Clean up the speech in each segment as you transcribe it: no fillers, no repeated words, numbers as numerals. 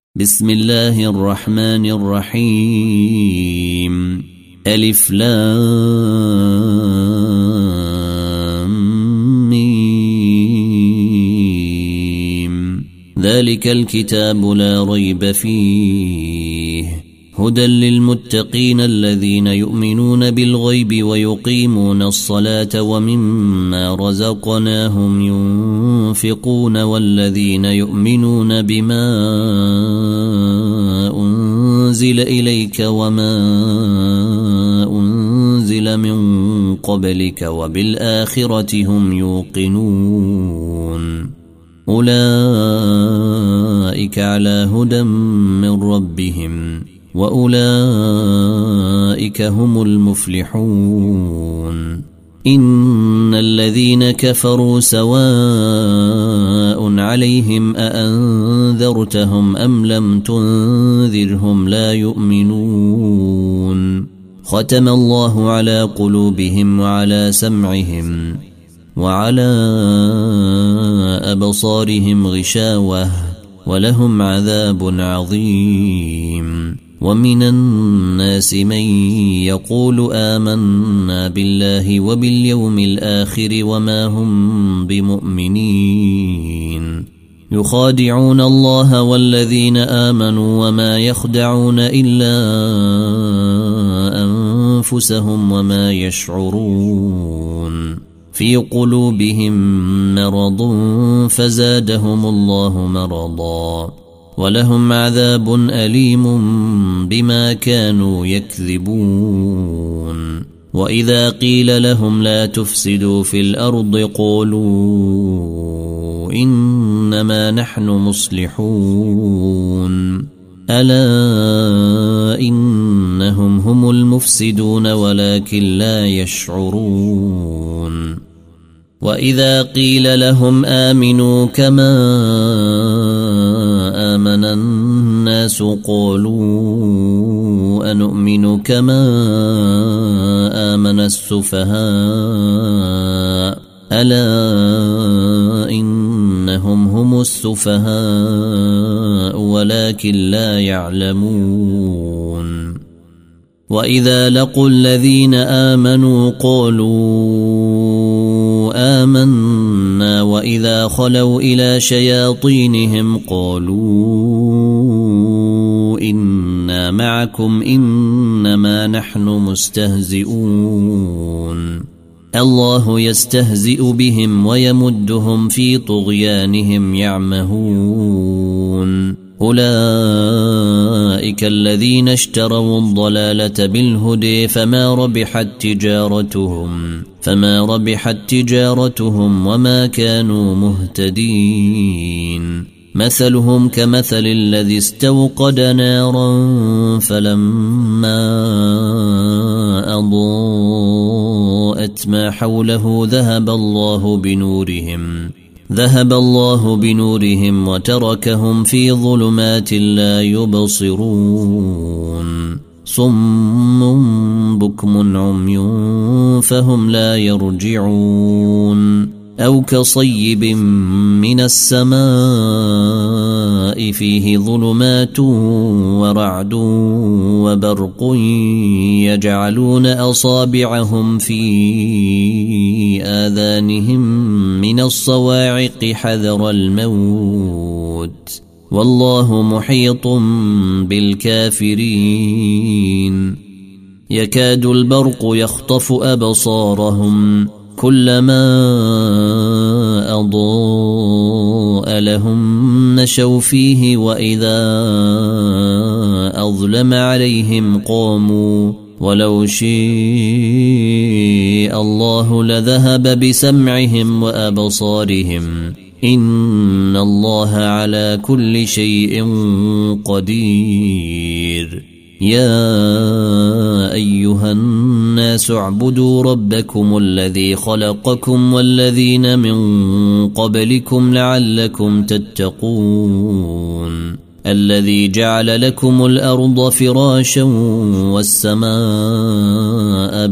بسم الله الرحمن الرحيم ألف لام ميم ذلك الكتاب لا ريب فيه هدى للمتقين الذين يؤمنون بالغيب ويقيمون الصلاة ومما رزقناهم ينفقون والذين يؤمنون بما أنزل إليك وما أنزل من قبلك وبالآخرة هم يوقنون أولئك على هدى من ربهم وأولئك هم المفلحون إن الذين كفروا سواء عليهم أأنذرتهم أم لم تنذرهم لا يؤمنون ختم الله على قلوبهم وعلى سمعهم وعلى أبصارهم غشاوة ولهم عذاب عظيم ومن الناس من يقول آمنا بالله وباليوم الآخر وما هم بمؤمنين يخادعون الله والذين آمنوا وما يخدعون إلا أنفسهم وما يشعرون في قلوبهم مرض فزادهم الله مرضا ولهم عذاب أليم بما كانوا يكذبون وإذا قيل لهم لا تفسدوا في الأرض قولوا إنما نحن مصلحون ألا إنهم هم المفسدون ولكن لا يشعرون وإذا قيل لهم آمنوا كما آمن الناس قالوا أنؤمن كما آمن السفهاء ألا إنهم هم السفهاء ولكن لا يعلمون وإذا لقوا الذين آمنوا قالوا آمنا وإذا خلوا إلى شياطينهم قالوا إنا معكم إنما نحن مستهزئون الله يستهزئ بهم ويمدهم في طغيانهم يعمهون أولئك الذين اشتروا الضلالة بالهدى فما ربحت تجارتهم وما كانوا مهتدين مثلهم كمثل الذي استوقد نارا فلما أضاءت ما حوله ذهب الله بنورهم وتركهم في ظلمات لا يبصرون صم بكم عمي فهم لا يرجعون أو كصيب من السماء فيه ظلمات ورعد وبرق يجعلون أصابعهم في آذانهم من الصواعق حذر الموت والله محيط بالكافرين يكاد البرق يخطف أبصارهم كلما أضاء لهم مشوا فيه وإذا أظلم عليهم قاموا ولو شاء الله لذهب بسمعهم وأبصارهم إن الله على كل شيء قدير يا أيها الناس اعبدوا ربكم الذي خلقكم والذين من قبلكم لعلكم تتقون الذي جعل لكم الأرض فراشا والسماء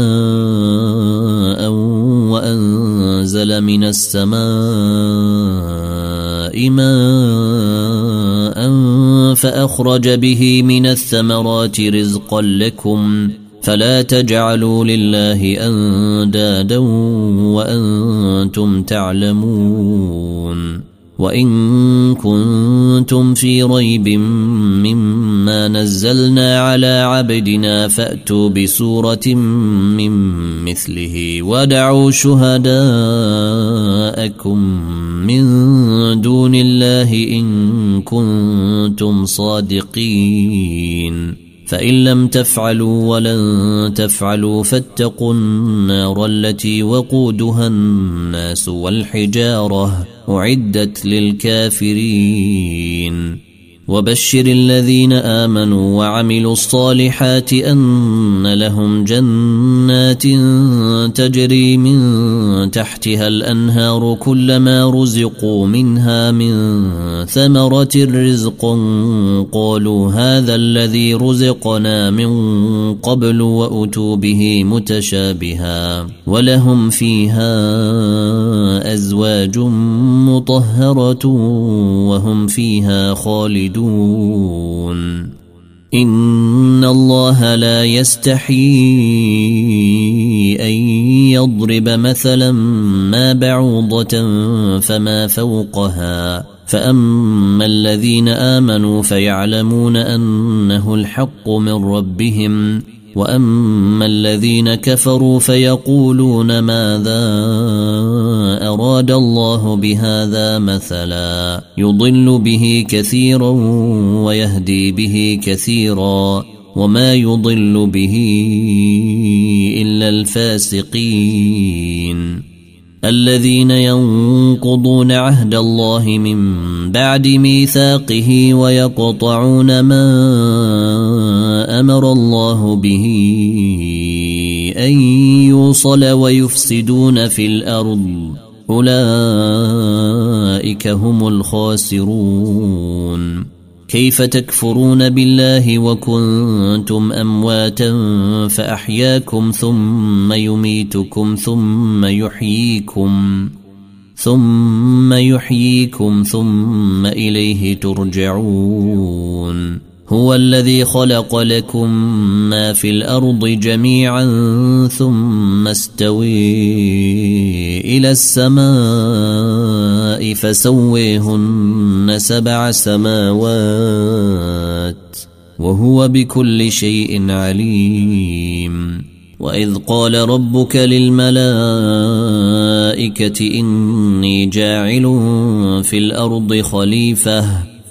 بناء وأنزل من السماء ماء فأخرج به من الثمرات رزقا لكم فلا تجعلوا لله أندادا وأنتم تعلمون وإن كنتم في ريب مما نزلنا على عبدنا فأتوا بسورة من مثله ودعوا شهداءكم من دون الله إن كنتم صادقين فإن لم تفعلوا ولن تفعلوا فاتقوا النار التي وقودها الناس والحجارة أعدت للكافرين وبشر الذين آمنوا وعملوا الصالحات أن لهم جنات تجري من تحتها الأنهار كلما رزقوا منها من ثمرة رزقا قالوا هذا الذي رزقنا من قبل وأتوا به متشابها ولهم فيها أزواج مطهرة وهم فيها خالدون إن الله لا يستحيي أن يضرب مثلا ما بعوضة فما فوقها فأما الذين آمنوا فيعلمون أنه الحق من ربهم وأما الذين كفروا فيقولون ماذا أراد الله بهذا مثلا يضل به كثيرا ويهدي به كثيرا وما يضل به إلا الفاسقين الذين ينقضون عهد الله من بعد ميثاقه ويقطعون ما أمر الله به أن يوصل ويفسدون في الأرض أولئك هم الخاسرون كيف تكفرون بالله وكنتم أمواتا فأحياكم ثم يميتكم ثم يحييكم ثم إليه ترجعون هو الذي خلق لكم ما في الأرض جميعا ثم استوي إلى السماء فسويهن 7 سماوات وهو بكل شيء عليم وإذ قال ربك للملائكة إني جاعل في الأرض خليفة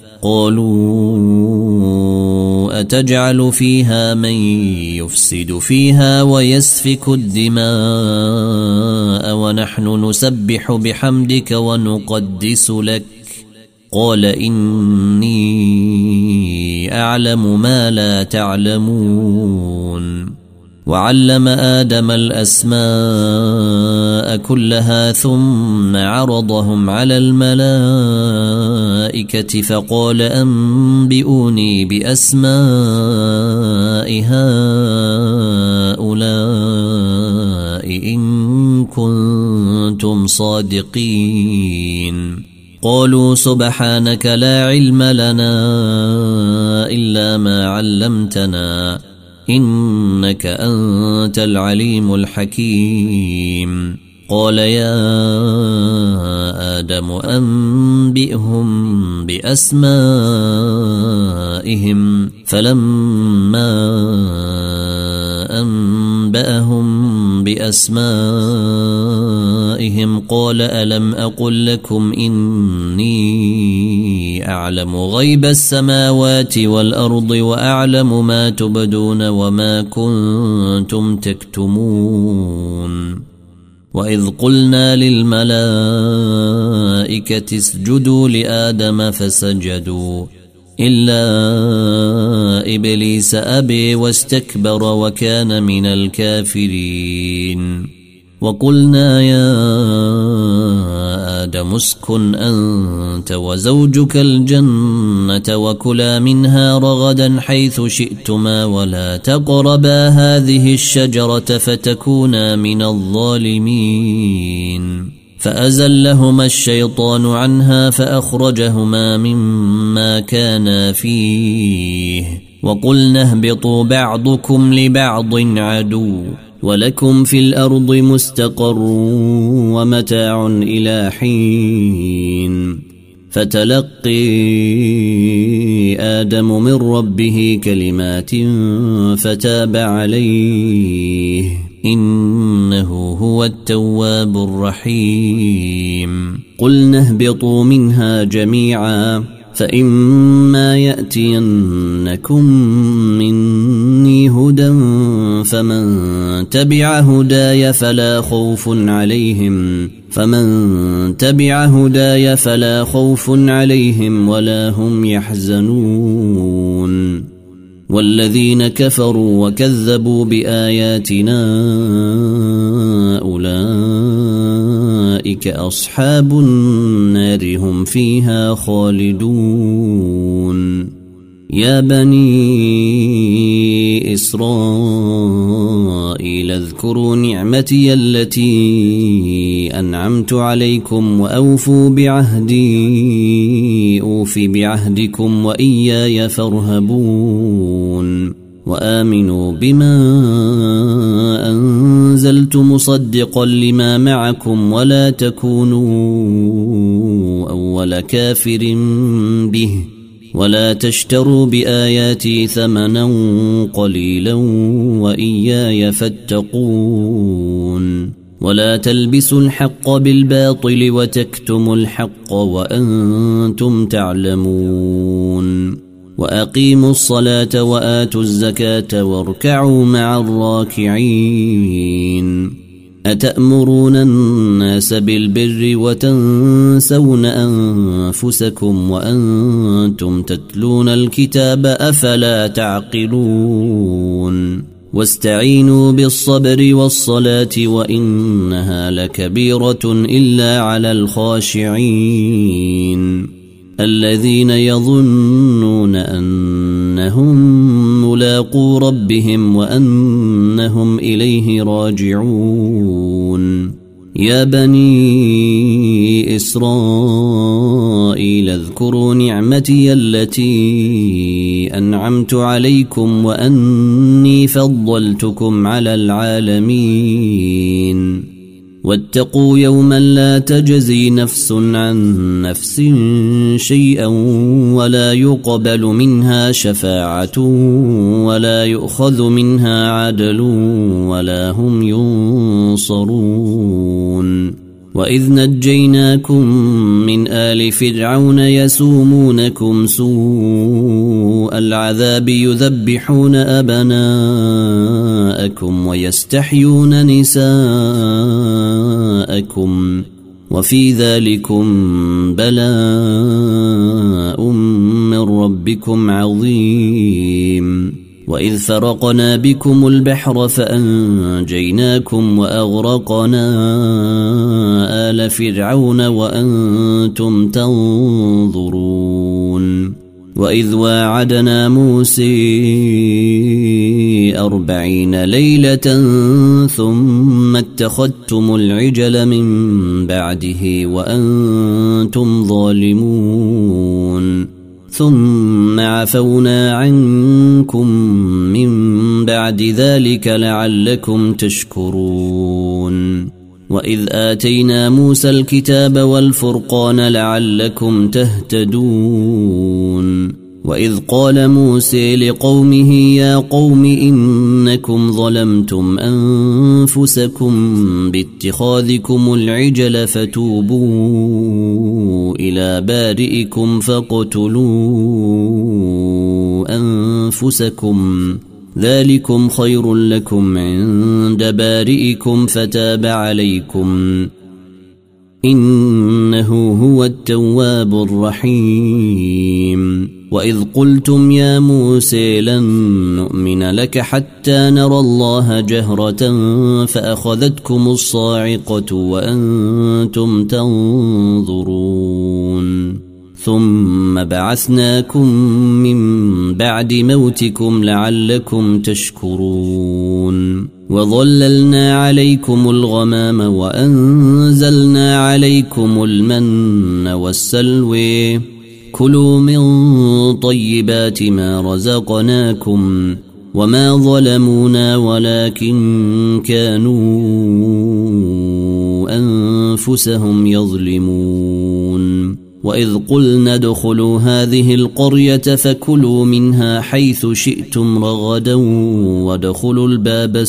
قالوا أتجعل فيها من يفسد فيها ويسفك الدماء ونحن نسبح بحمدك ونقدس لك قال إني أعلم ما لا تعلمون وعلم آدم الأسماء كلها ثم عرضهم على الملائكة فقال أنبئوني بأسماء هؤلاء إن كنتم صادقين قالوا سبحانك لا علم لنا إلا ما علمتنا إنك أنت العليم الحكيم قال يا آدم أنبئهم بأسمائهم فلما أنبأهم بأسمائهم قال ألم أقل لكم إني أعلم غيب السماوات والأرض وأعلم ما تبدون وما كنتم تكتمون وإذ قلنا للملائكة اسجدوا لآدم فسجدوا إلا إبليس أبي واستكبر وكان من الكافرين وقلنا يا آدم اسكن أنت وزوجك الجنة وكلا منها رغدا حيث شئتما ولا تقربا هذه الشجرة فتكونا من الظالمين فأزلهما الشيطان عنها فأخرجهما مما كانا فيه وقلنا اهبطوا بعضكم لبعض عدو ولكم في الأرض مستقر ومتاع إلى حين فتلقي آدم من ربه كلمات فتاب عليه إنه هو التواب الرحيم قلنا اهبطوا منها جميعا فإما يأتينكم مني هدى فمن تبع هداي فلا خوف عليهم ولا هم يحزنون والذين كفروا وكذبوا بآياتنا أولئك أصحاب النار هم فيها خالدون يا بني إسرائيل اذكروا نعمتي التي أنعمت عليكم وأوفوا بعهدي أوف بعهدكم وإياي فارهبون وآمنوا بما أنزلت مصدقا لما معكم ولا تكونوا أول كافر به ولا تشتروا بآياتي ثمنا قليلا وإياي فاتقون ولا تلبسوا الحق بالباطل وتكتموا الحق وأنتم تعلمون وأقيموا الصلاة وآتوا الزكاة واركعوا مع الراكعين أتأمرون الناس بالبر وتنسون أنفسكم وأنتم تتلون الكتاب أفلا تعقلون واستعينوا بالصبر والصلاة وإنها لكبيرة إلا على الخاشعين الذين يظنون أنهم ملاقو ربهم وأنهم إليه راجعون يا بني إسرائيل اذكروا نعمتي التي أنعمت عليكم وأني فضلتكم على العالمين واتقوا يوما لا تجزي نفس عن نفس شيئا ولا يقبل منها شفاعة ولا يؤخذ منها عدل ولا هم ينصرون وإذ نجيناكم من آل فرعون يسومونكم سوء العذاب يذبحون أبناءكم ويستحيون نساءكم وفي ذلكم بلاء من ربكم عظيم وإذ فرقنا بكم البحر فأنجيناكم وأغرقنا آل فرعون وأنتم تنظرون وإذ واعدنا موسى 40 ليلة ثم اتخذتم العجل من بعده وأنتم ظالمون ثم عفونا عنكم من بعد ذلك لعلكم تشكرون وإذ آتينا موسى الكتاب والفرقان لعلكم تهتدون وإذ قال موسى لقومه يا قوم إنكم ظلمتم أنفسكم باتخاذكم العجل فتوبوا إلى بارئكم فاقتلوا أنفسكم ذلكم خير لكم عند بارئكم فتاب عليكم إنه هو التواب الرحيم وإذ قلتم يا موسى لن نؤمن لك حتى نرى الله جهرة فأخذتكم الصاعقة وأنتم تنظرون ثم بعثناكم من بعد موتكم لعلكم تشكرون وظللنا عليكم الغمام وأنزلنا عليكم المن والسلوى كلوا من طيبات ما رزقناكم وما ظلمونا ولكن كانوا أنفسهم يظلمون وإذ قلنا ادخلوا هذه القرية فكلوا منها حيث شئتم رغدا وادخلوا الباب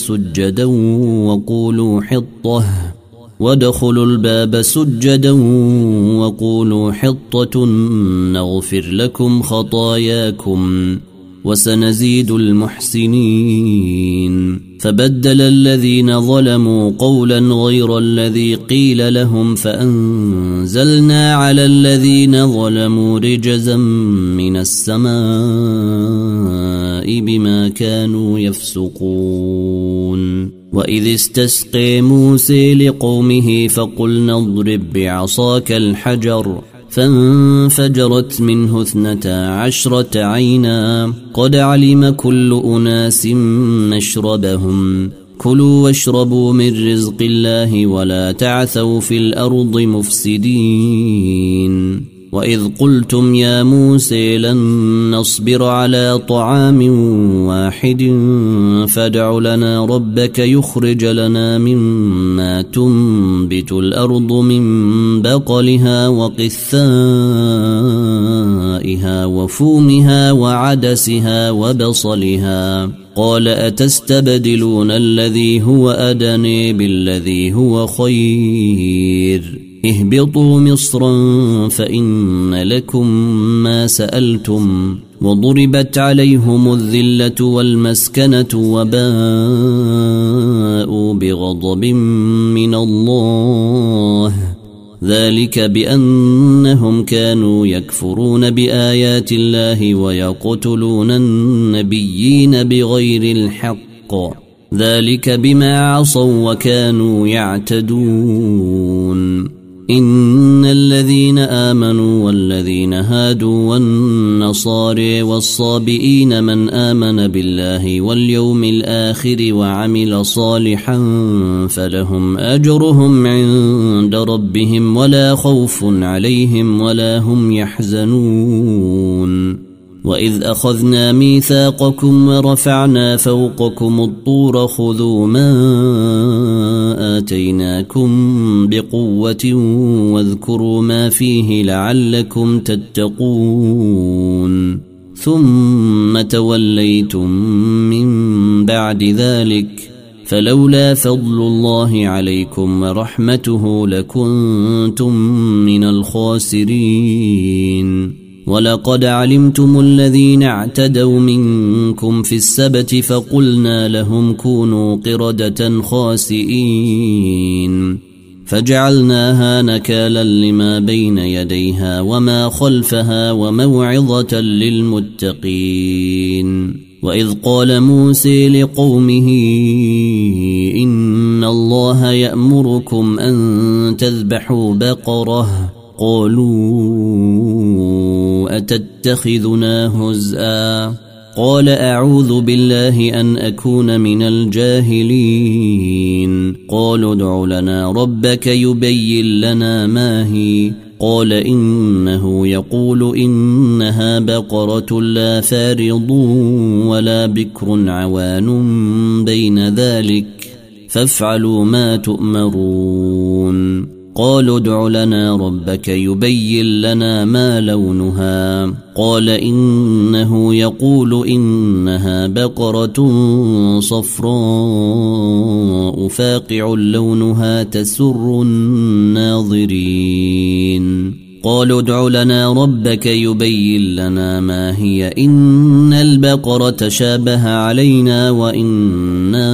سجدا وقولوا حطة نغفر لكم خطاياكم وسنزيد المحسنين فبدل الذين ظلموا قولا غير الذي قيل لهم فأنزلنا على الذين ظلموا رجزا من السماء بما كانوا يفسقون وإذ استسقى موسى لقومه فقلنا اضرب بعصاك الحجر فانفجرت منه 12 عينا قد علم كل أناس مشربهم كلوا واشربوا من رزق الله ولا تعثوا في الأرض مفسدين وإذ قلتم يا موسى لن نصبر على طعام واحد فادع لنا ربك يخرج لنا مما تنبت الأرض من بقلها وقثائها وفومها وعدسها وبصلها قال أتستبدلون الذي هو أدنى بالذي هو خير اهبطوا مصرا فإن لكم ما سألتم وضربت عليهم الذلة والمسكنة وباءوا بغضب من الله ذلك بأنهم كانوا يكفرون بآيات الله ويقتلون النبيين بغير الحق ذلك بما عصوا وكانوا يعتدون إن الذين آمنوا والذين هادوا والنصارى والصابئين من آمن بالله واليوم الآخر وعمل صالحا فلهم أجرهم عند ربهم ولا خوف عليهم ولا هم يحزنون وإذ أخذنا ميثاقكم ورفعنا فوقكم الطور خذوا ما آتيناكم بقوة واذكروا ما فيه لعلكم تتقون ثم توليتم من بعد ذلك فلولا فضل الله عليكم ورحمته لكنتم من الخاسرين ولقد علمتم الذين اعتدوا منكم في السبت فقلنا لهم كونوا قردة خاسئين فجعلناها نكالا لما بين يديها وما خلفها وموعظة للمتقين وإذ قال موسى لقومه إن الله يأمركم أن تذبحوا بقرة قالوا أتتخذنا هزءا قال أعوذ بالله أن أكون من الجاهلين قالوا ادع لنا ربك يبين لنا ما هي قال إنه يقول إنها بقرة لا فارض ولا بكر عوان بين ذلك فافعلوا ما تؤمرون قالوا ادع لنا ربك يبين لنا ما لونها قال إنه يقول إنها بقرة صفراء فاقع لونها تسر الناظرين قالوا ادع لنا ربك يبين لنا ما هي إن البقرة شابه علينا وإنا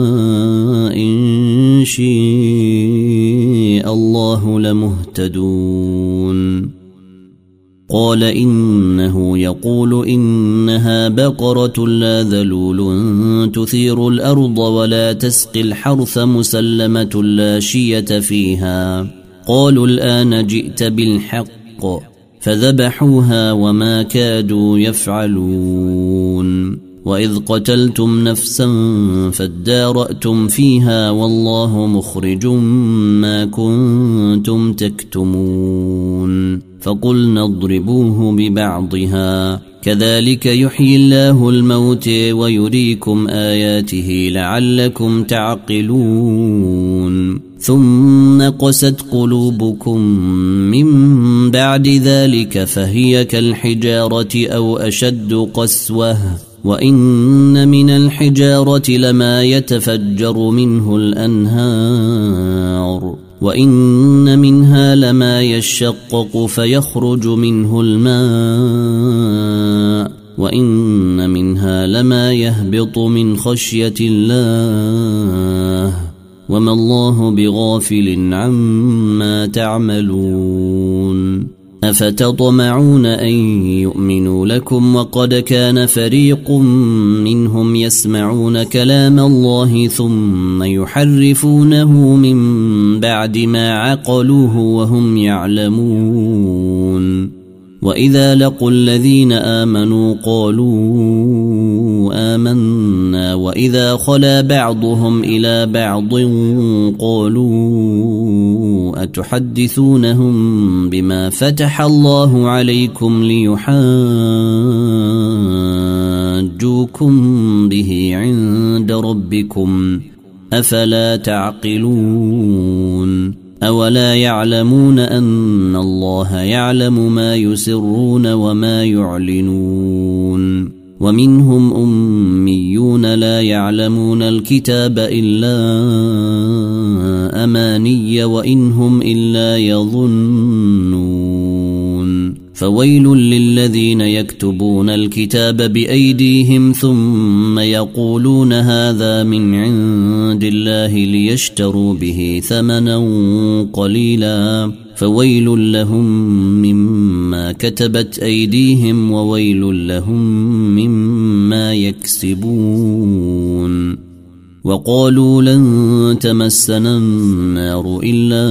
إن شاء الله لمهتدون قال إنه يقول إنها بقرة لا ذلول تثير الأرض ولا تسقي الحرث مسلمة لا شية فيها قالوا الآن جئت بالحق فذبحوها وما كادوا يفعلون. وإذ قتلتم نفسا فادارأتم فيها والله مخرج ما كنتم تكتمون. فقلنا اضربوه ببعضها كذلك يحيي الله الموت ويريكم آياته لعلكم تعقلون. ثم قست قلوبكم من بعد ذلك فهي كالحجارة أو أشد قسوة. وإن من الحجارة لما يتفجر منه الأنهار وإن منها لما يشقق فيخرج منه الماء وإن منها لما يهبط من خشية الله وما الله بغافل عما تعملون. أفتطمعون أن يؤمنوا لكم وقد كان فريق منهم يسمعون كلام الله ثم يحرفونه من بعد ما عقلوه وهم يعلمون. وإذا لقوا الذين آمنوا قالوا آمنا وإذا خلا بعضهم إلى بعض قالوا أتحدثونهم بما فتح الله عليكم ليحاجوكم به عند ربكم أفلا تعقلون. أولا يعلمون أن الله يعلم ما يسرون وما يعلنون. ومنهم أميون لا يعلمون الكتاب إلا أماني وإن هم إلا يظنون. فويل للذين يكتبون الكتاب بأيديهم ثم يقولون هذا من عند الله ليشتروا به ثمنا قليلا فويل لهم مما كتبت أيديهم وويل لهم مما يكسبون. وقالوا لن تمسنا النار إلا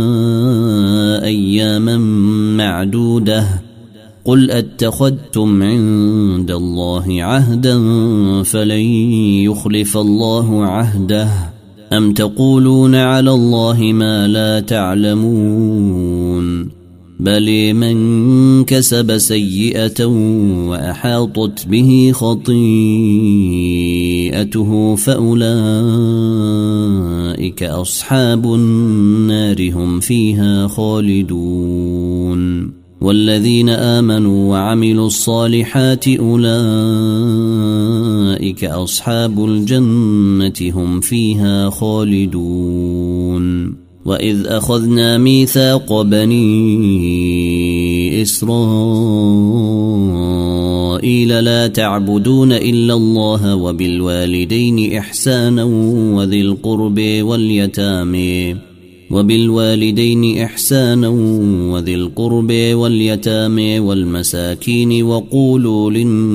أياما معدودة قل أتخذتم عند الله عهدا فلن يخلف الله عهده أم تقولون على الله ما لا تعلمون. بل من كسب سيئة وأحاطت به خطيئته فأولئك أصحاب النار هم فيها خالدون. والذين آمنوا وعملوا الصالحات أولئك أصحاب الجنة هم فيها خالدون. وإذ أخذنا ميثاق بني إسرائيل لا تعبدون إلا الله وبالوالدين إحسانا وذي القرب واليتامى والمساكين وقولوا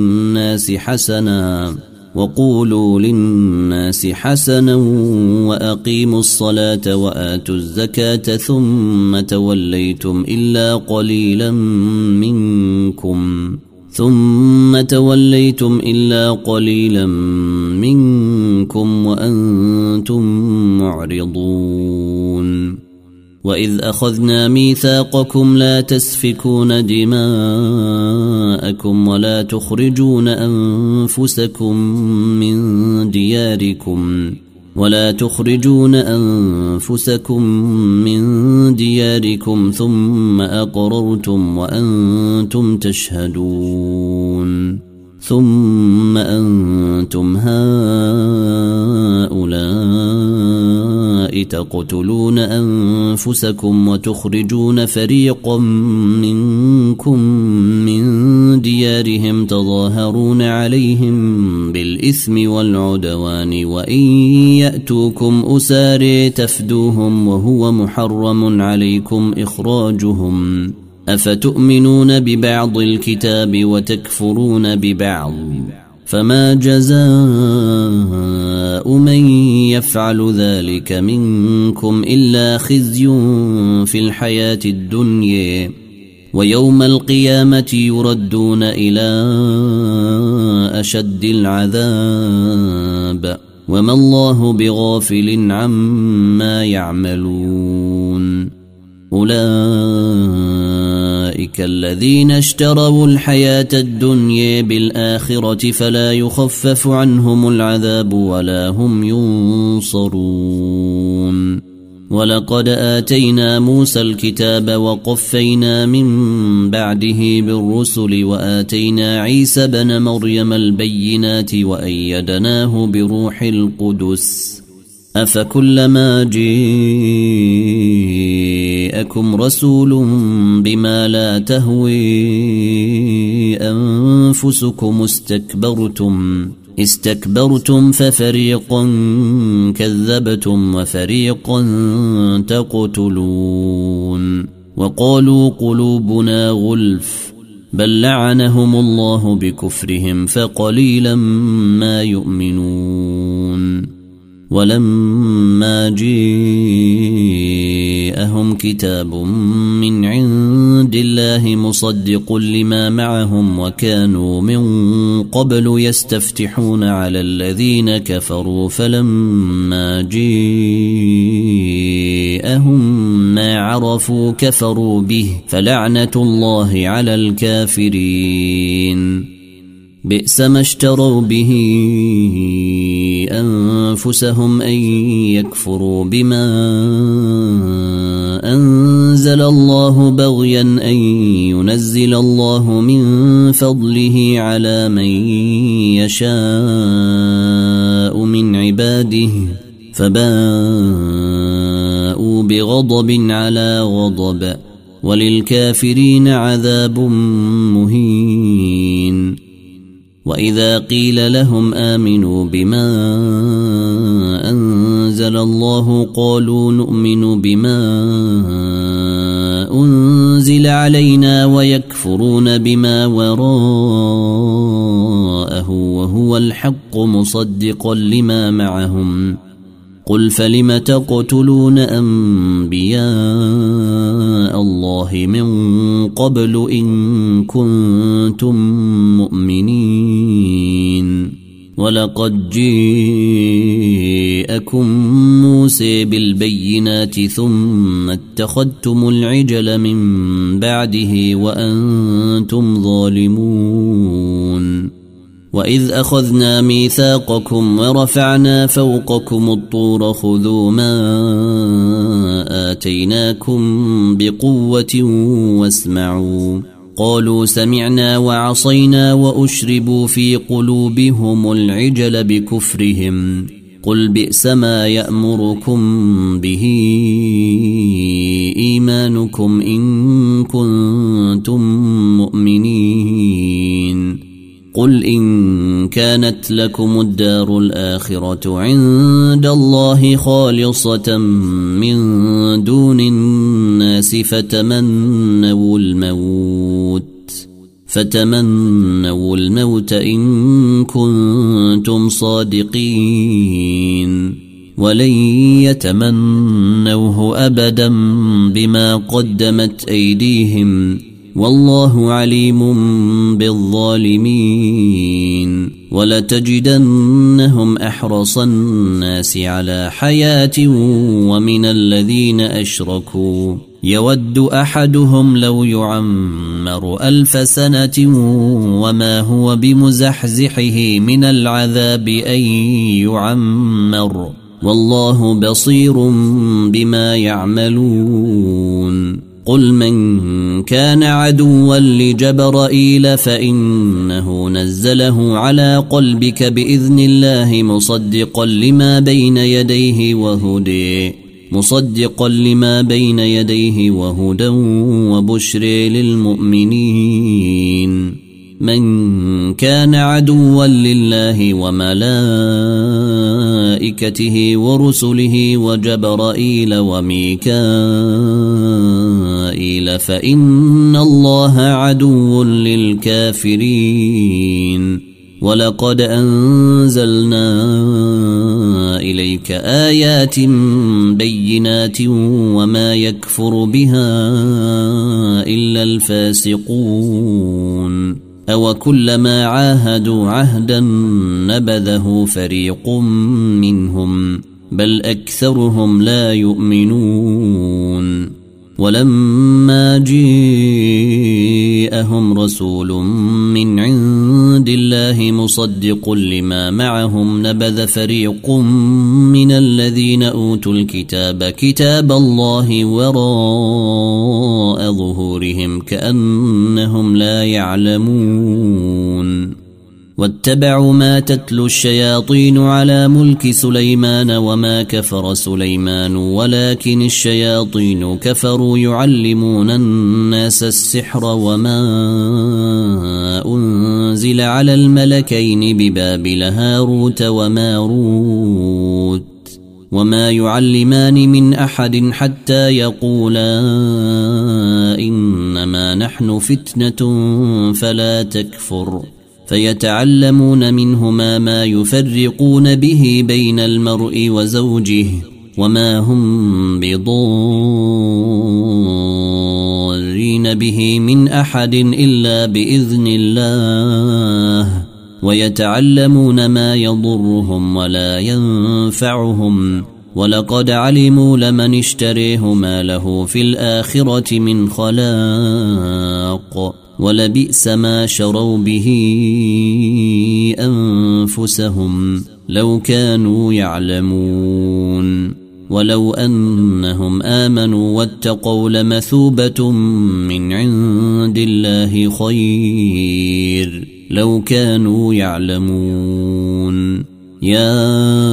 للناس حسنا وأقيموا الصلاة وآتوا الزكاة ثم توليتم إلا قليلا منكم وأنتم معرضون. وإذ أخذنا ميثاقكم لا تسفكون دماءكم ولا تخرجون أنفسكم من دياركم ثم أقررتم وأنتم تشهدون. ثم أنتم هؤلاء تقتلون أنفسكم وتخرجون فريقا منكم من ديارهم تظاهرون عليهم بالإثم والعدوان وإن يأتوكم أسارى تفدوهم وهو محرم عليكم إخراجهم أفتؤمنون ببعض الكتاب وتكفرون ببعض فما جزاء من يفعل ذلك منكم إلا خزي في الحياة الدنيا ويوم القيامة يردون إلى أشد العذاب وما الله بغافل عما يعملون أولئك الذين اشتروا الحياة الدنيا بالآخرة فلا يخفف عنهم العذاب ولا هم ينصرون ولقد آتينا موسى الكتاب وقفينا من بعده بالرسل وآتينا عيسى بن مريم البينات وأيدناه بروح القدس أفكلما جاءكم رسول بما لا تهوي أنفسكم استكبرتم ففريقا كذبتم وفريقا تقتلون وقالوا قلوبنا غلف بل لعنهم الله بكفرهم فقليلا ما يؤمنون ولما جاءهم كتاب من عند الله مصدق لما معهم وكانوا من قبل يستفتحون على الذين كفروا فلما جاءهم ما عرفوا كفروا به فلعنة الله على الكافرين بئس ما اشتروا به أنفسهم أن يكفروا بما أنزل الله بغيا أن ينزل الله من فضله على من يشاء من عباده فباءوا بغضب على غضب وللكافرين عذاب مهين وإذا قيل لهم آمنوا بما أنزل الله قالوا نؤمن بما أنزل علينا ويكفرون بما وراءه وهو الحق مصدقا لما معهم قل فلم تقتلون أنبياء الله من قبل إن كنتم مؤمنين ولقد جاءكم موسى بالبينات ثم اتخذتم العجل من بعده وأنتم ظالمون وإذ أخذنا ميثاقكم ورفعنا فوقكم الطور خذوا ما آتيناكم بقوة واسمعوا قالوا سمعنا وعصينا وأشربوا في قلوبهم العجل بكفرهم قل بئس ما يأمركم به إيمانكم إن كنتم مؤمنين قل إن كانت لكم الدار الآخرة عند الله خالصة من دون الناس فتمنوا الموت إن كنتم صادقين ولن يتمنوه أبدا بما قدمت أيديهم والله عليم بالظالمين ولتجدنهم أحرص الناس على حياة ومن الذين أشركوا يود أحدهم لو يعمر 1000 سنة وما هو بمزحزحه من العذاب أن يعمر والله بصير بما يعملون قل من كان عدوا لجبرائيل فإنه نزله على قلبك بإذن الله مصدقا لما بين يديه وهدى وبشر للمؤمنين من كان عدوا لله وملائكته ورسله وجبرائيل وميكائيل فإن الله عدو للكافرين ولقد أنزلنا إليك آيات بينات وما يكفر بها إلا الفاسقون أو كلما عاهدوا عهدا نبذه فريق منهم بل أكثرهم لا يؤمنون ولما جاءهم رسول من عند الله مصدق لما معهم نبذ فريق من الذين أوتوا الكتاب كتاب الله وراء ظهورهم كأنهم لا يعلمون واتبعوا ما تتلو الشياطين على ملك سليمان وما كفر سليمان ولكن الشياطين كفروا يعلمون الناس السحر وما أنزل على الملكين ببابل هاروت وماروت وما يعلمان من أحد حتى يقولا إنما نحن فتنة فلا تكفر فيتعلمون منهما ما يفرقون به بين المرء وزوجه وما هم بضارين به من أحد إلا بإذن الله ويتعلمون ما يضرهم ولا ينفعهم ولقد علموا لمن اشتريه ما له في الآخرة من خلاق ولبئس ما شروا به أنفسهم لو كانوا يعلمون ولو أنهم آمنوا واتقوا لمثوبة من عند الله خير لو كانوا يعلمون يا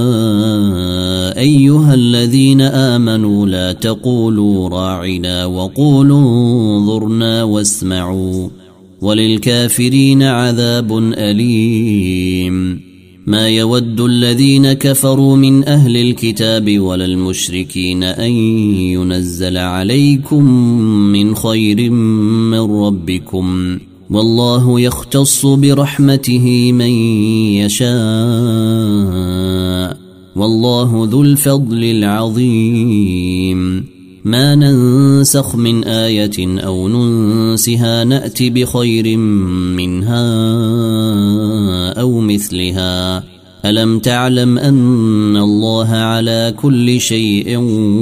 أيها الذين آمنوا لا تقولوا راعنا وقولوا انظرنا واسمعوا وللكافرين عذاب أليم ما يود الذين كفروا من أهل الكتاب ولا المشركين أن ينزل عليكم من خير من ربكم والله يختص برحمته من يشاء والله ذو الفضل العظيم ما ننسخ من آية أو ننسها نأتي بخير منها أو مثلها ألم تعلم أن الله على كل شيء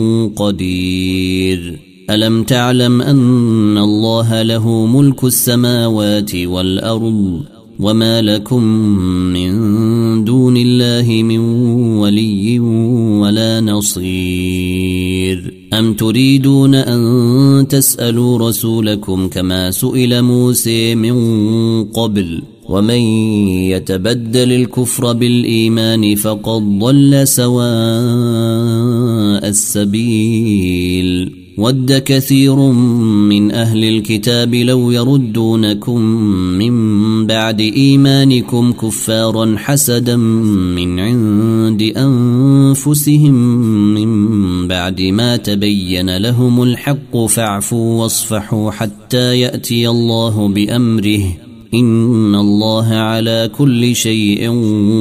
قدير ألم تعلم أن الله له ملك السماوات والأرض وما لكم من دون الله من ولي ولا نصير أم تريدون أن تسألوا رسولكم كما سئل موسى من قبل ومن يتبدل الكفر بالإيمان فقد ضل سواء السبيل ود كثير من أهل الكتاب لو يردونكم من بعد إيمانكم كفارا حسدا من عند أنفسهم من بعد ما تبين لهم الحق فاعفوا واصفحوا حتى يأتي الله بأمره إن الله على كل شيء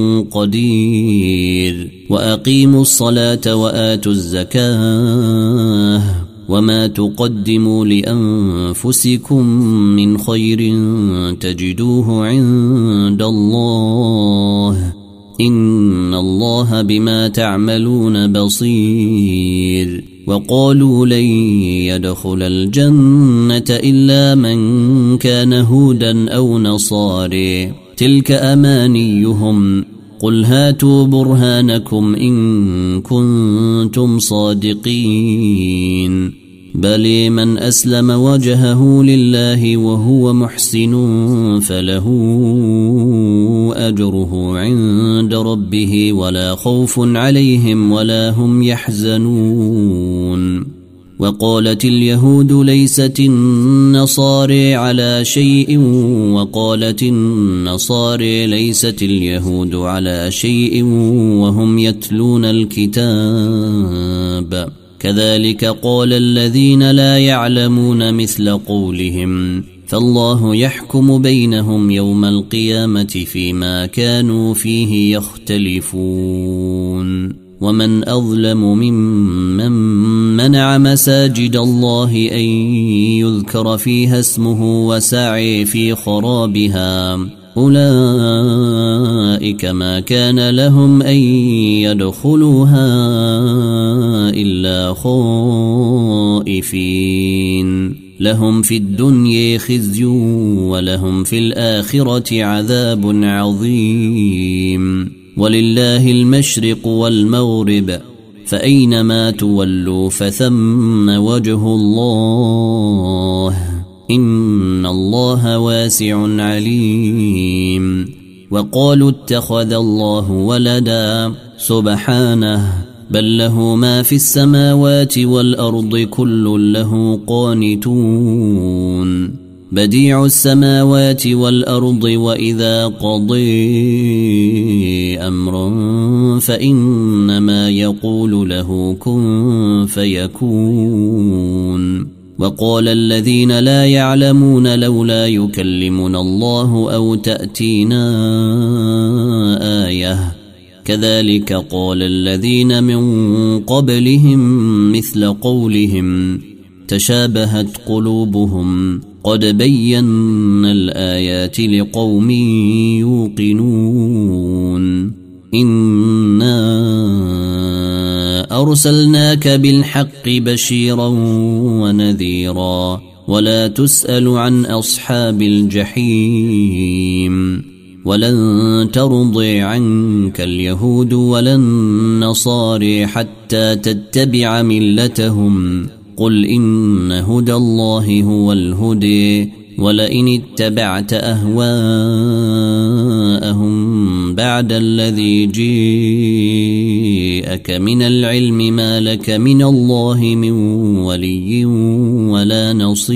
قدير وأقيموا الصلاة وآتوا الزكاة وما تقدموا لأنفسكم من خير تجدوه عند الله إن الله بما تعملون بصير وقالوا لن يدخل الجنة إلا من كان هودا أو نصاري تلك أمانيهم قل هاتوا برهانكم إن كنتم صادقين بل من أسلم وجهه لله وهو محسن فله أجره عند ربه ولا خوف عليهم ولا هم يحزنون وقالت اليهود ليست النصارى على شيء وقالت النصارى ليست اليهود على شيء وهم يتلون الكتاب كذلك قال الذين لا يعلمون مثل قولهم فالله يحكم بينهم يوم القيامة فيما كانوا فيه يختلفون ومن أظلم ممن منع مساجد الله أن يذكر فيها اسمه وسعي في خرابها أولئك ما كان لهم أن يدخلوها إلا خائفين لهم في الدنيا خزي ولهم في الآخرة عذاب عظيم ولله المشرق والمغرب فأينما تولوا فثم وجه الله إن الله واسع عليم وقالوا اتخذ الله ولدا سبحانه بل له ما في السماوات والأرض كل له قانتون بديع السماوات والأرض وإذا قضي أمرا فإنما يقول له كن فيكون وقال الذين لا يعلمون لولا يكلمنا الله أو تأتينا آية كذلك قال الذين من قبلهم مثل قولهم تشابهت قلوبهم قد بينا الآيات لقوم يوقنون إنا أرسلناك بالحق بشيرا ونذيرا ولا تسأل عن أصحاب الجحيم ولن ترضي عنك اليهود ولا النصارى حتى تتبع ملتهم قل إن هدى الله هو الهدي ولئن اتبعت أهواءهم بعد الذي جيءك من العلم ما لك من الله من ولي ولا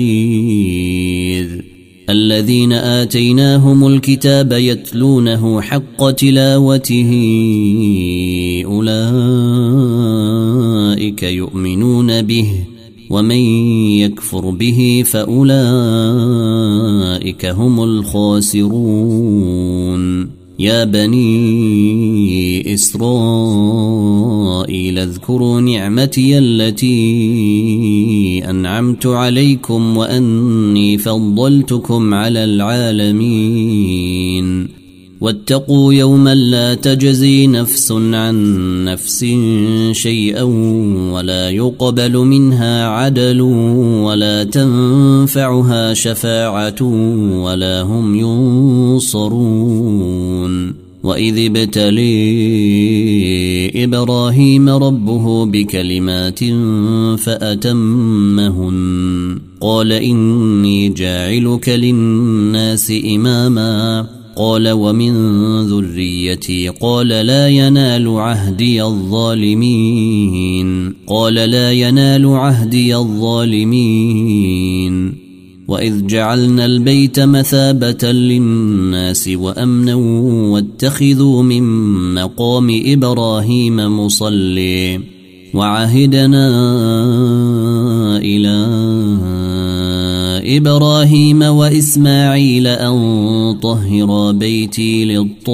نصير الذين آتيناهم الكتاب يتلونه حق تلاوته أولئك يؤمنون به ومن يكفر به فأولئك هم الخاسرون يا بني إسرائيل اذكروا نعمتي التي أنعمت عليكم وأني فضلتكم على العالمين واتقوا يوما لا تجزي نفس عن نفس شيئا ولا يقبل منها عدل ولا تنفعها شفاعة ولا هم ينصرون وإذ ابتلي إبراهيم ربه بكلمات فأتمهن قال إني جاعلك للناس إماما قال ومن ذريتي قال لا ينال عهدي الظالمين قال لا ينال عهدي الظالمين وإذ جعلنا البيت مثابة للناس وأمنا واتخذوا من مقام إبراهيم مصلي وعهدنا إلى إبراهيم وإسماعيل أن طهرا بيتي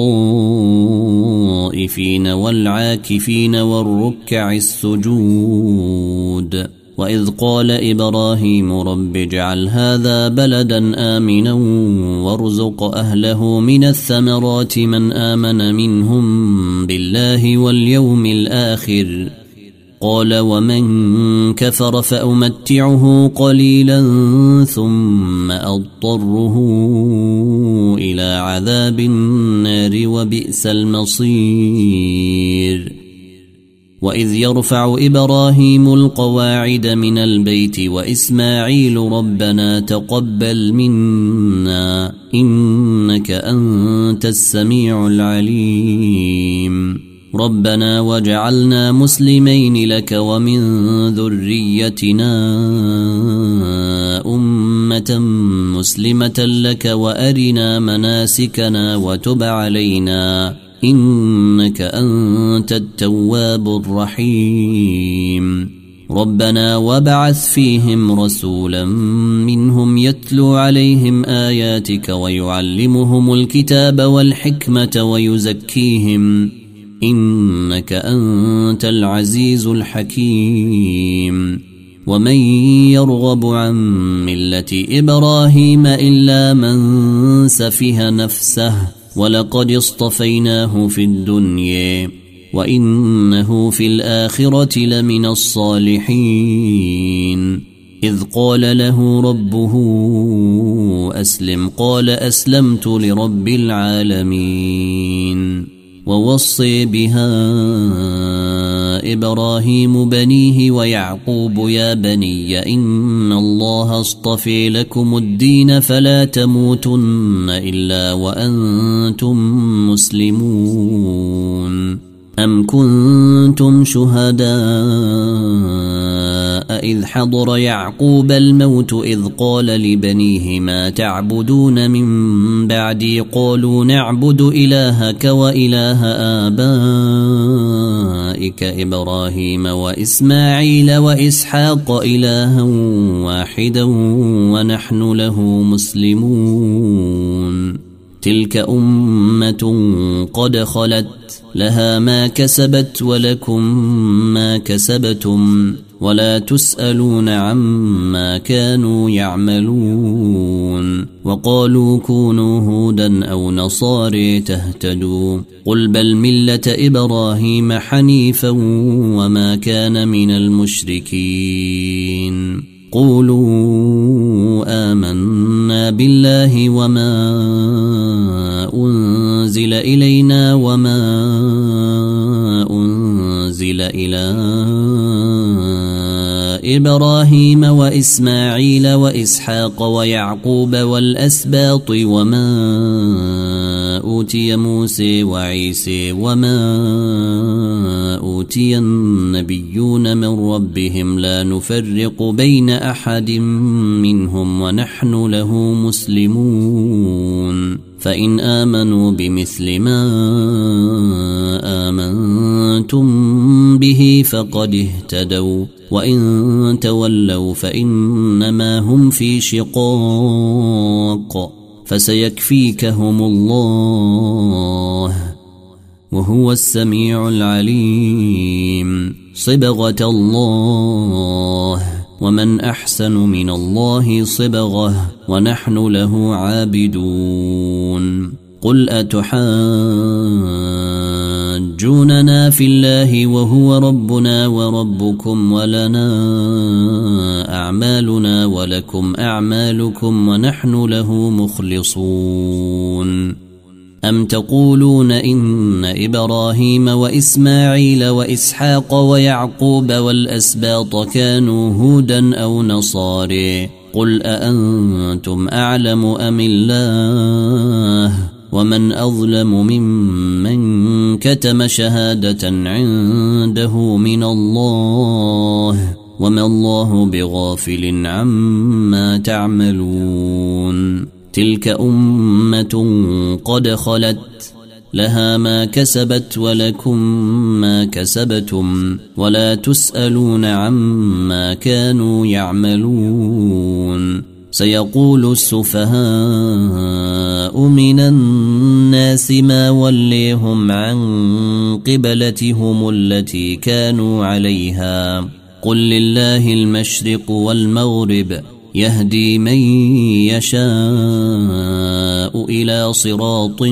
للطائفين والعاكفين والركع السجود وإذ قال إبراهيم رب اجعل هذا بلدا آمنا وارزق أهله من الثمرات من آمن منهم بالله واليوم الآخر قال ومن كفر فأمتعه قليلا ثم أضطره إلى عذاب النار وبئس المصير وإذ يرفع إبراهيم القواعد من البيت وإسماعيل ربنا تقبل منا إنك أنت السميع العليم ربنا وجعلنا مسلمين لك ومن ذريتنا أمة مسلمة لك وأرنا مناسكنا وتب علينا إنك أنت التواب الرحيم ربنا وابعث فيهم رسولا منهم يتلو عليهم آياتك ويعلمهم الكتاب والحكمة ويزكيهم إنك أنت العزيز الحكيم ومن يرغب عن ملة إبراهيم إلا من سفه نفسه ولقد اصطفيناه في الدنيا وإنه في الآخرة لمن الصالحين إذ قال له ربه أسلم قال أسلمت لرب العالمين ووصي بها إبراهيم بنيه ويعقوب يا بني إن الله اصطفي لكم الدين فلا تموتن إلا وأنتم مسلمون أم كنتم شهداء إذ حضر يعقوب الموت إذ قال لبنيه ما تعبدون من بعدي قالوا نعبد إلهك وإله آبائك إبراهيم وإسماعيل وإسحاق إلها واحدا ونحن له مسلمون تلك أمة قد خلت لها ما كسبت ولكم ما كسبتم ولا تسألون عما كانوا يعملون وقالوا كونوا هودا أو نصاري تهتدوا قل بل ملة إبراهيم حنيفا وما كان من المشركين قولوا آمنا بالله وما أنزل إلينا وما أنزل إلى إبراهيم وإسماعيل وإسحاق ويعقوب والأسباط وما أوتي موسى وعيسى وما أوتي النبيون من ربهم لا نفرق بين أحد منهم ونحن له مسلمون فإن آمنوا بمثل ما آمنتم به فقد اهتدوا وإن تولوا فإنما هم في شقاق فسيكفيكهم الله وهو السميع العليم صبغة الله ومن أحسن من الله صبغة ونحن له عابدون قل أتحاجوننا في الله وهو ربنا وربكم ولنا أعمالنا ولكم أعمالكم ونحن له مخلصون أم تقولون إن إبراهيم وإسماعيل وإسحاق ويعقوب والأسباط كانوا هودا أو نصاري قل أأنتم أعلم أم الله ومن أظلم ممن كتم شهادة عنده من الله وما الله بغافل عما تعملون تلك أمة قد خلت لها ما كسبت ولكم ما كسبتم ولا تسألون عما كانوا يعملون سيقول السفهاء من الناس ما وليهم عن قبلتهم التي كانوا عليها قل لله المشرق والمغرب يهدي من يشاء إلى صراط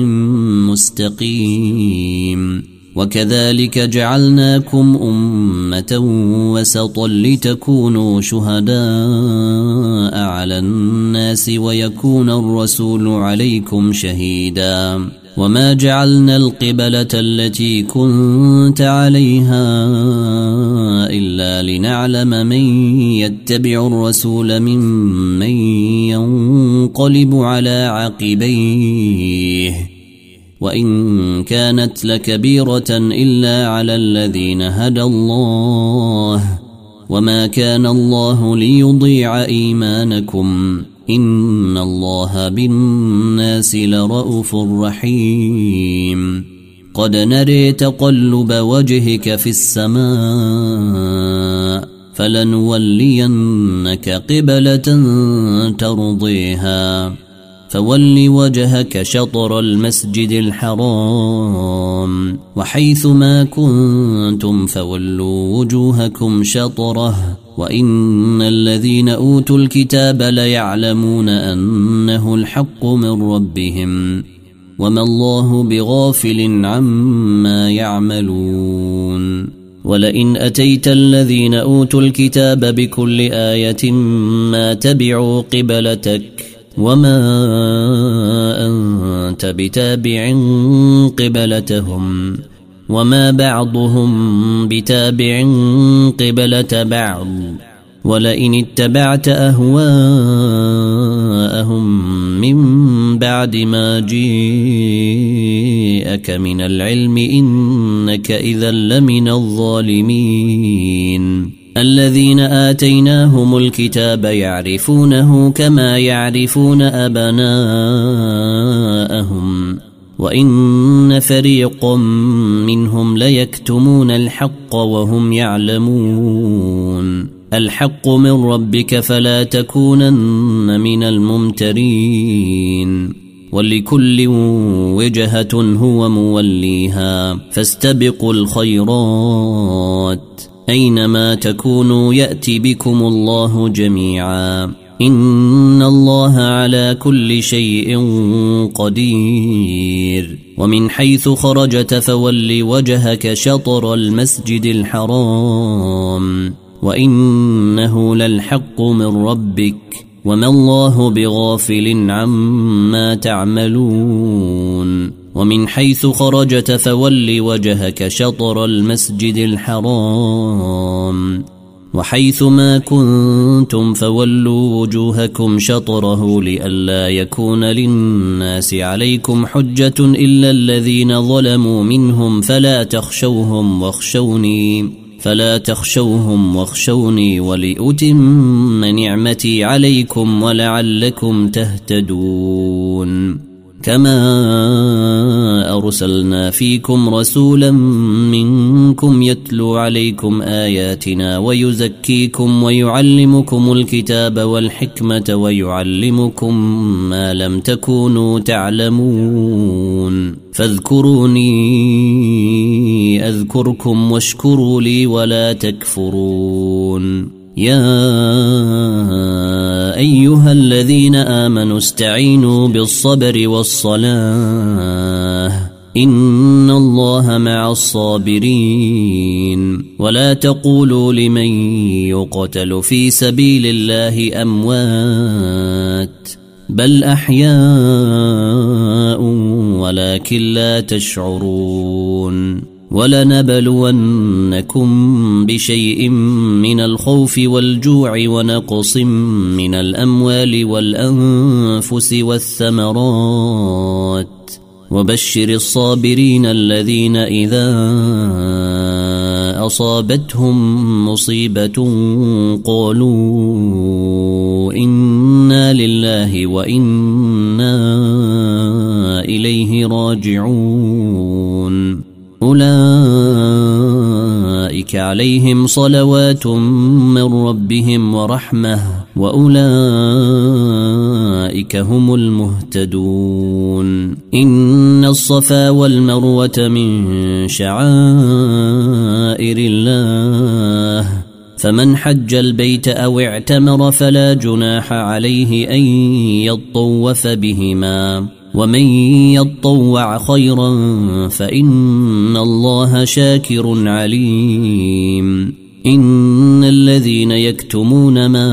مستقيم وكذلك جعلناكم أمة وسطا لتكونوا شهداء على الناس ويكون الرسول عليكم شهيدا وما جعلنا القبلة التي كنت عليها إلا لنعلم من يتبع الرسول ممن ينقلب على عقبيه وإن كانت لكبيرة إلا على الذين هدى الله وما كان الله ليضيع إيمانكم إن الله بالناس لرءوف رحيم قد نري تقلب وجهك في السماء فلنولينك قبلة ترضيها فول وجهك شطر المسجد الحرام وحيث ما كنتم فولوا وجوهكم شطره وإن الذين أوتوا الكتاب ليعلمون أنه الحق من ربهم وما الله بغافل عما يعملون ولئن أتيت الذين أوتوا الكتاب بكل آية ما تبعوا قبلتك وما أنت بتابع قبلتهم وما بعضهم بتابع قبلة بعض ولئن اتبعت أهواءهم من بعد ما جيءك من العلم إنك إذا لمن الظالمين الذين آتيناهم الكتاب يعرفونه كما يعرفون أبناءهم وإن فريقا منهم ليكتمون الحق وهم يعلمون الحق من ربك فلا تكونن من الممترين ولكل وجهة هو موليها فاستبقوا الخيرات أينما تكونوا يأتي بكم الله جميعا إن الله على كل شيء قدير ومن حيث خرجت فول وجهك شطر المسجد الحرام وإنه للحق من ربك وما الله بغافل عما تعملون ومن حيث خرجت فول وجهك شطر المسجد الحرام وحيث ما كنتم فولوا وجوهكم شطره لئلا يكون للناس عليكم حجة إلا الذين ظلموا منهم فلا تخشوهم واخشوني ولأتم نعمتي عليكم ولعلكم تهتدون كما أرسلنا فيكم رسولا منكم يتلو عليكم آياتنا ويزكيكم ويعلمكم الكتاب والحكمة ويعلمكم ما لم تكونوا تعلمون فاذكروني أذكركم واشكروا لي ولا تكفرون يا أيها الذين آمنوا استعينوا بالصبر والصلاة إن الله مع الصابرين ولا تقولوا لمن يقتل في سبيل الله أموات بل أحياء ولكن لا تشعرون ولنبلونكم بشيء من الخوف والجوع ونقص من الأموال والأنفس والثمرات وبشر الصابرين الذين إذا أصابتهم مصيبة قالوا إنا لله وإنا إليه راجعون أولئك عليهم صلوات من ربهم ورحمة وأولئك هم المهتدون إن الصفا والمروة من شعائر الله فمن حج البيت أو اعتمر فلا جناح عليه أن يطوف بهما ومن يطوع خيرا فإن الله شاكر عليم إن الذين يكتمون ما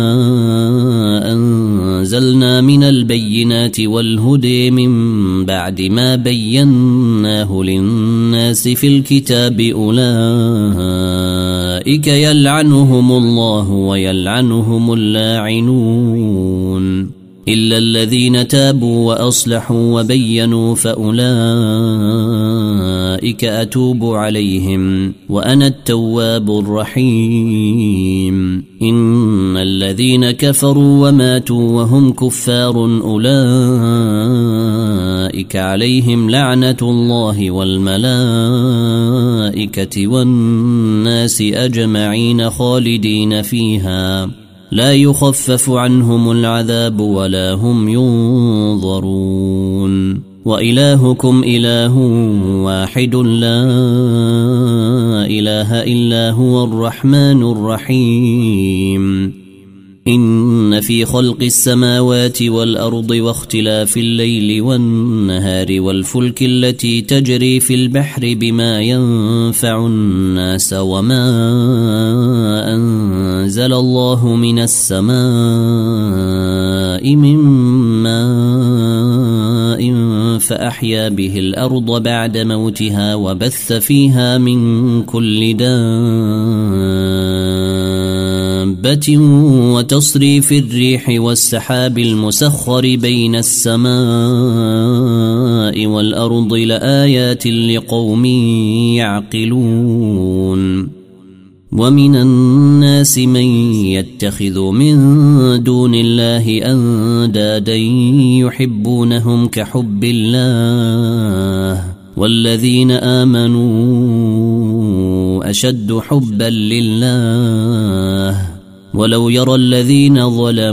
أنزلنا من البينات والهدى من بعد ما بيناه للناس في الكتاب أولئك يلعنهم الله ويلعنهم اللاعنون إلا الذين تابوا وأصلحوا وبينوا فأولئك أولئك أتوب عليهم وأنا التواب الرحيم. إن الذين كفروا وماتوا وهم كفار أولئك عليهم لعنة الله والملائكة والناس أجمعين خالدين فيها لا يخفف عنهم العذاب ولا هم ينظرون. وإلهكم إله واحد لا إله إلا هو الرحمن الرحيم. إن في خلق السماوات والأرض واختلاف الليل والنهار والفلك التي تجري في البحر بما ينفع الناس وما أنزل الله من السماء من ماء فأحيا به الأرض بعد موتها وبث فيها من كل دابة وتصريف الريح والسحاب المسخر بين السماء والأرض لآيات لقوم يعقلون. ومن الناس من يتخذ من دون الله أندادا يحبونهم كحب الله والذين آمنوا أشد حبا لله. ولو يرى الذين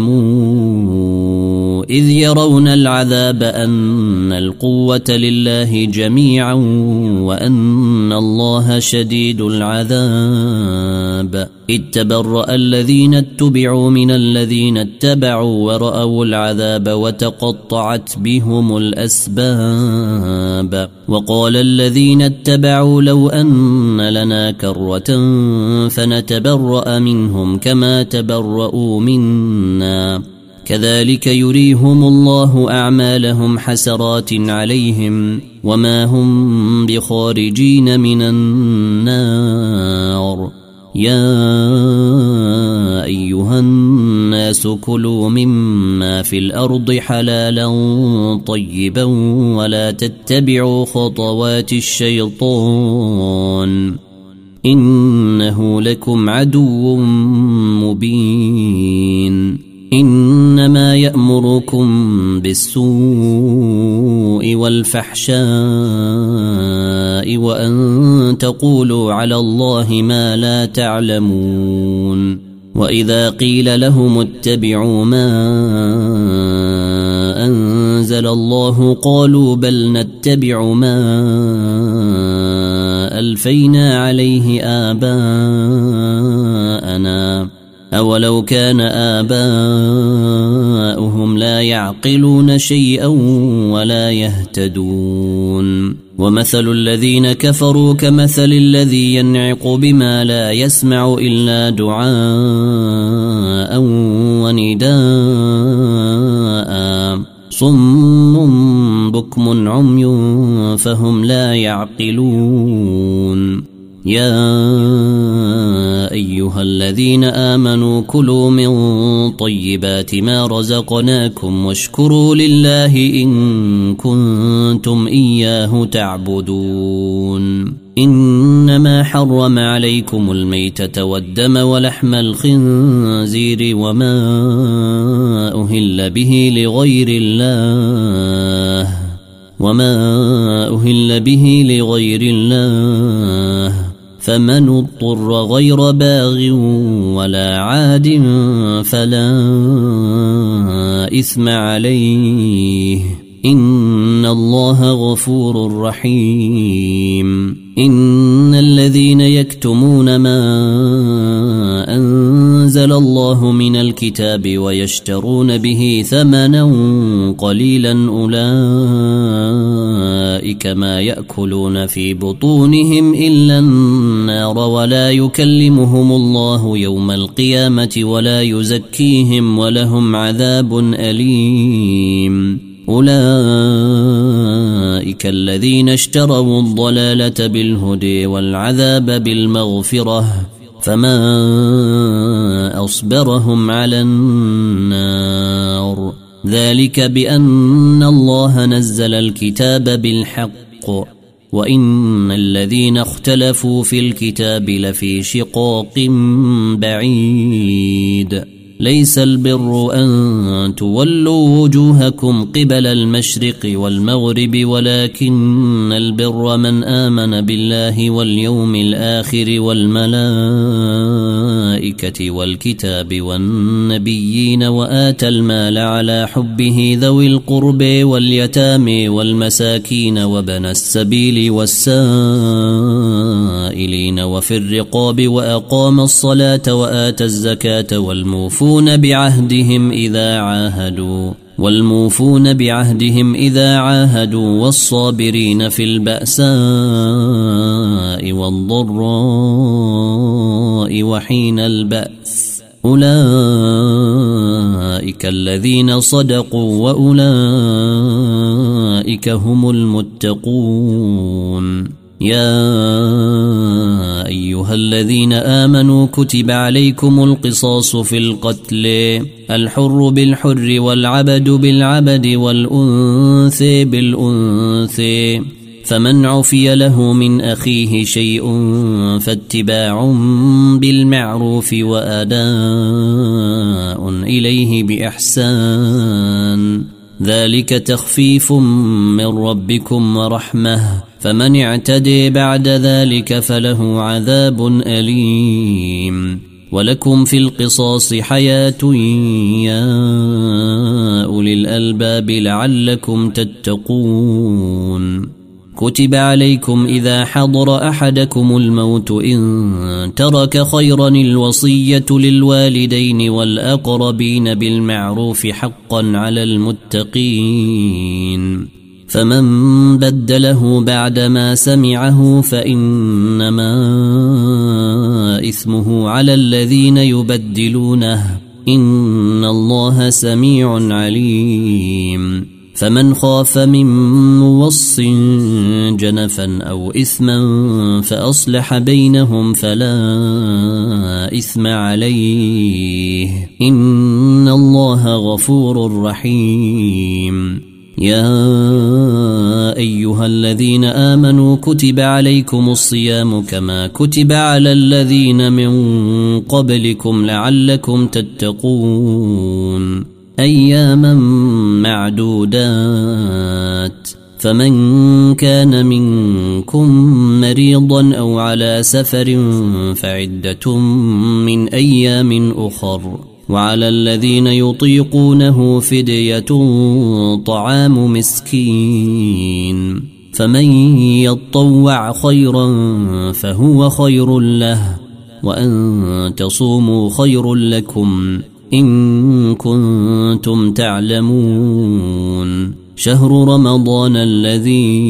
ظلموا إذ يرون العذاب أن القوة لله جميعا وأن الله شديد العذاب. إذ تبرأ الذين اتبعوا من الذين اتبعوا ورأوا العذاب وتقطعت بهم الأسباب. وقال الذين اتبعوا لو أن لنا كرة فنتبرأ منهم كما تبرؤوا منا كذلك يريهم الله أعمالهم حسرات عليهم وما هم بخارجين من النار. يا أيها الناس كلوا مما في الأرض حلالا طيبا ولا تتبعوا خطوات الشيطان إنه لكم عدو مبين. إنما يأمركم بالسوء والفحشاء وأن تقولوا على الله ما لا تعلمون. وإذا قيل لهم اتبعوا ما أنزل الله قالوا بل نتبع ما ألفينا عليه آباءنا أولو كان آباؤهم لا يعقلون شيئا ولا يهتدون. ومثل الذين كفروا كمثل الذي ينعق بما لا يسمع إلا دعاء ونداء صم بكم عمي فهم لا يعقلون. يا أيها الذين آمنوا كلوا من طيبات ما رزقناكم واشكروا لله إن كنتم إياه تعبدون. إنما حرم عليكم الميتة والدم ولحم الخنزير وما أهل به لغير الله فمن اضطر غير باغ ولا عاد فلا إثم عليه إن الله غفور رحيم. إن الذين يكتمون ما أنزل الله من الكتاب ويشترون به ثمنا قليلا أولئك ما يأكلون في بطونهم إلا النار ولا يكلمهم الله يوم القيامة ولا يزكيهم ولهم عذاب أليم. أولئك الذين اشتروا الضلالة بالهدى والعذاب بالمغفرة فما أصبرهم على النار ذلك بأن الله نزل الكتاب بالحق وإن الذين اختلفوا في الكتاب لفي شقاق بعيد ليس البر أن تولوا وجوهكم قبل المشرق والمغرب ولكن البر من آمن بالله واليوم الآخر والملائكة والكتاب والنبيين وآتى المال على حبه ذوي القرب واليتامى والمساكين وابن السبيل والسائلين وفي الرقاب وأقام الصلاة وآتى الزكاة والموفون بعهدهم إذا عاهدوا والصابرين في البأساء والضراء وحين البأس أولئك الذين صدقوا وأولئك هم المتقون. يا أيها الذين آمنوا كتب عليكم القصاص في القتل الحر بالحر والعبد بالعبد والأنثى بالأنثى فمن عفي له من أخيه شيء فاتباع بالمعروف وأداء إليه بإحسان ذلك تخفيف من ربكم ورحمة فمن اعتدي بعد ذلك فله عذاب أليم. ولكم في القصاص حياة يا أولي الألباب لعلكم تتقون. كتب عليكم إذا حضر أحدكم الموت إن ترك خيرا الوصية للوالدين والأقربين بالمعروف حقا على المتقين فمن بدله بعدما سمعه فإنما إثمه على الذين يبدلونه إن الله سميع عليم. فمن خاف من موص جنفا أو إثما فأصلح بينهم فلا إثم عليه إن الله غفور رحيم. يا أيها الذين آمنوا كتب عليكم الصيام كما كتب على الذين من قبلكم لعلكم تتقون أياما معدودات فمن كان منكم مريضا أو على سفر فعدة من أيام أخر وعلى الذين يطيقونه فدية طعام مسكين فمن يطوع خيرا فهو خير له وأن تصوموا خير لكم إن كنتم تعلمون. شهر رمضان الذي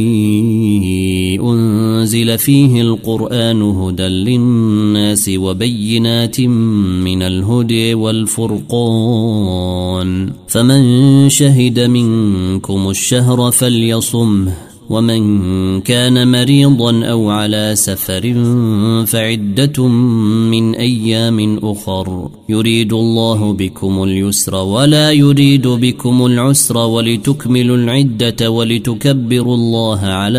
أنزل فيه القرآن هدى للناس وبينات من الهدى والفرقان فمن شهد منكم الشهر فليصمه ومن كان مريضا أو على سفر فعدة من أيام أخر يريد الله بكم اليسر ولا يريد بكم العسر ولتكملوا العدة ولتكبروا الله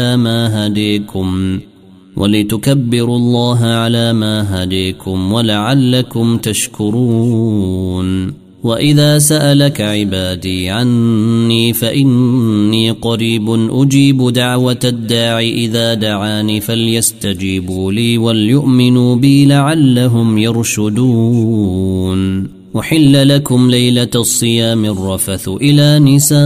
على ما هديكم ولعلكم تشكرون. وإذا سألك عبادي عني فإني قريب أجيب دعوة الداع إذا دعاني فليستجيبوا لي وليؤمنوا بي لعلهم يرشدون. أحل لكم ليلة الصيام الرفث إلى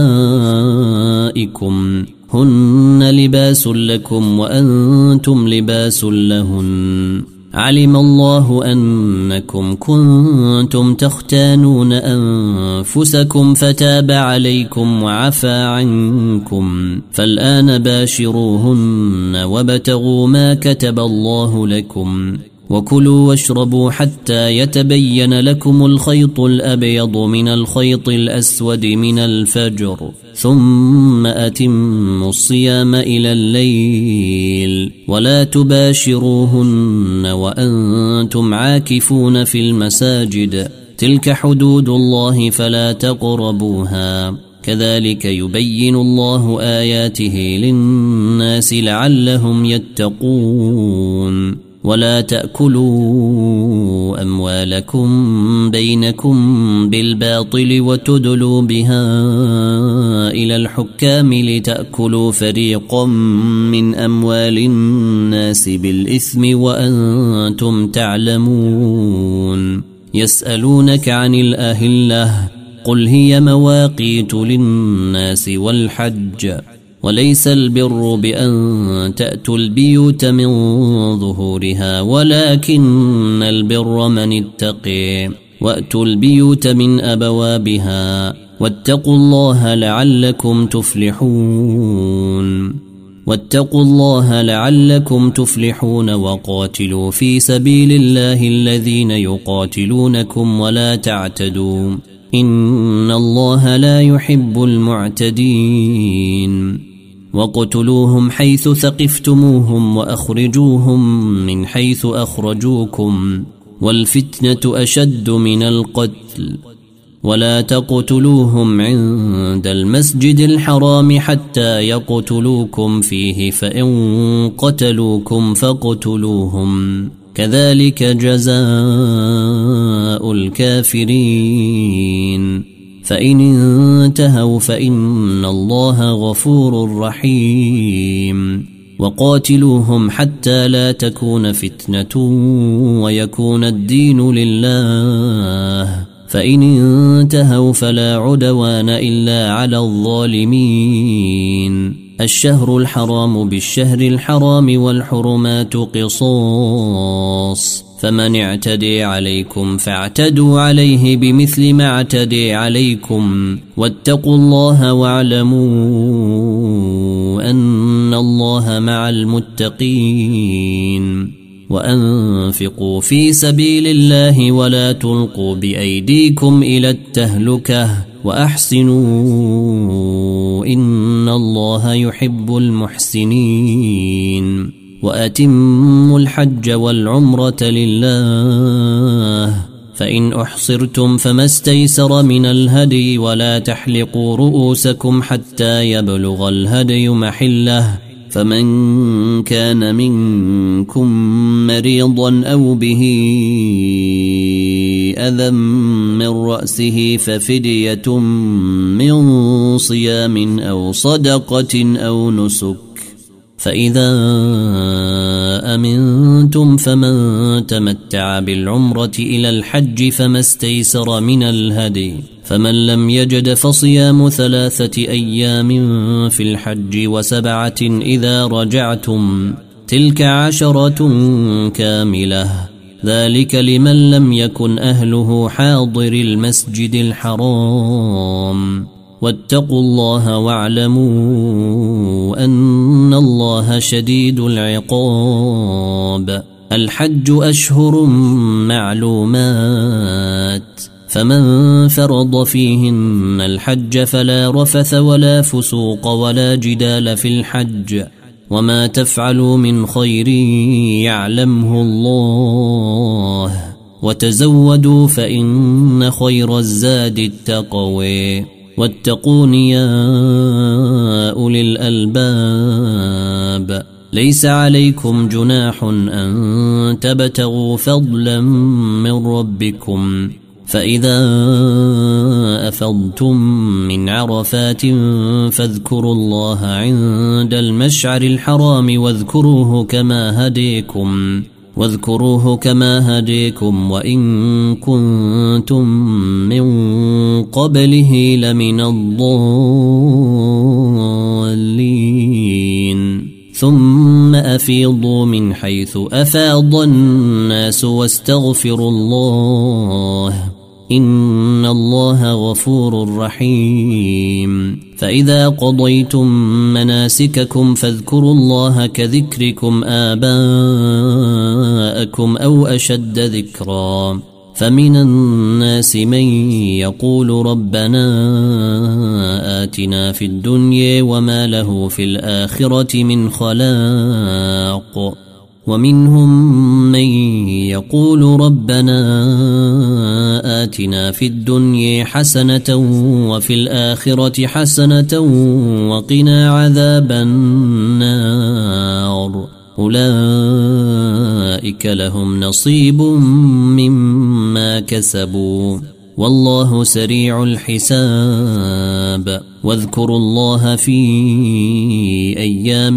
نسائكم هن لباس لكم وأنتم لباس لهن علم الله أنكم كنتم تختانون أنفسكم فتاب عليكم وعفى عنكم فالآن باشروهن وابتغوا ما كتب الله لكم وكلوا واشربوا حتى يتبين لكم الخيط الأبيض من الخيط الأسود من الفجر ثم أتموا الصيام إلى الليل ولا تباشروهن وأنتم عاكفون في المساجد تلك حدود الله فلا تقربوها كذلك يبين الله آياته للناس لعلهم يتقون ولا تأكلوا أموالكم بينكم بالباطل وتدلوا بها إلى الحكام لتأكلوا فريقا من أموال الناس بالإثم وأنتم تعلمون يسألونك عن الأهلة قل هي مواقيت للناس والحج وليس البر بأن تأتوا البيوت من ظهورها ولكن البر من اتقي وأتوا البيوت من أبوابها واتقوا الله لعلكم تفلحون وقاتلوا في سبيل الله الذين يقاتلونكم ولا تعتدوا إن الله لا يحب المعتدين وقتلوهم حيث ثقفتموهم وأخرجوهم من حيث أخرجوكم والفتنة أشد من القتل ولا تقتلوهم عند المسجد الحرام حتى يقتلوكم فيه فإن قتلوكم فاقتلوهم كذلك جزاء الكافرين فإن انتهوا فإن الله غفور رحيم وقاتلوهم حتى لا تكون فتنة ويكون الدين لله فإن انتهوا فلا عدوان إلا على الظالمين الشهر الحرام بالشهر الحرام والحرمات قصاص فمن اعتدي عليكم فاعتدوا عليه بمثل ما اعتدي عليكم واتقوا الله واعلموا أن الله مع المتقين وأنفقوا في سبيل الله ولا تلقوا بأيديكم إلى التهلكة وأحسنوا إن الله يحب المحسنين وأتموا الحج والعمرة لله فإن أحصرتم فما استيسر من الهدي ولا تحلقوا رؤوسكم حتى يبلغ الهدي محله فمن كان منكم مريضا أو به أذى من رأسه ففدية من صيام أو صدقة أو نسك فإذا أمنتم فمن تمتع بالعمرة إلى الحج فما استيسر من الهدي فمن لم يجد فصيام 3 أيام في الحج و7 إذا رجعتم تلك 10 كاملة ذلك لمن لم يكن أهله حاضر المسجد الحرام واتقوا الله واعلموا أن الله شديد العقاب الحج أشهر معلومات فمن فرض فيهن الحج فلا رفث ولا فسوق ولا جدال في الحج وما تفعلوا من خير يعلمه الله وتزودوا فإن خير الزاد التقوى واتقون يا أولي الألباب ليس عليكم جناح أن تبتغوا فضلا من ربكم فإذا أفضتم من عرفات فاذكروا الله عند المشعر الحرام واذكروه كما هديكم وإن كنتم من قبله لمن الضالين ثم أفيضوا من حيث أفاض الناس واستغفروا الله إن الله غفور رحيم فإذا قضيتم مناسككم فاذكروا الله كذكركم آباءكم أو أشد ذكرا فمن الناس من يقول ربنا آتنا في الدنيا وما له في الآخرة من خلاق ومنهم من يقول ربنا آتنا في الدنيا حسنة وفي الآخرة حسنة وقنا عذاب النار أولئك لهم نصيب مما كسبوا والله سريع الحساب واذكروا الله في أيام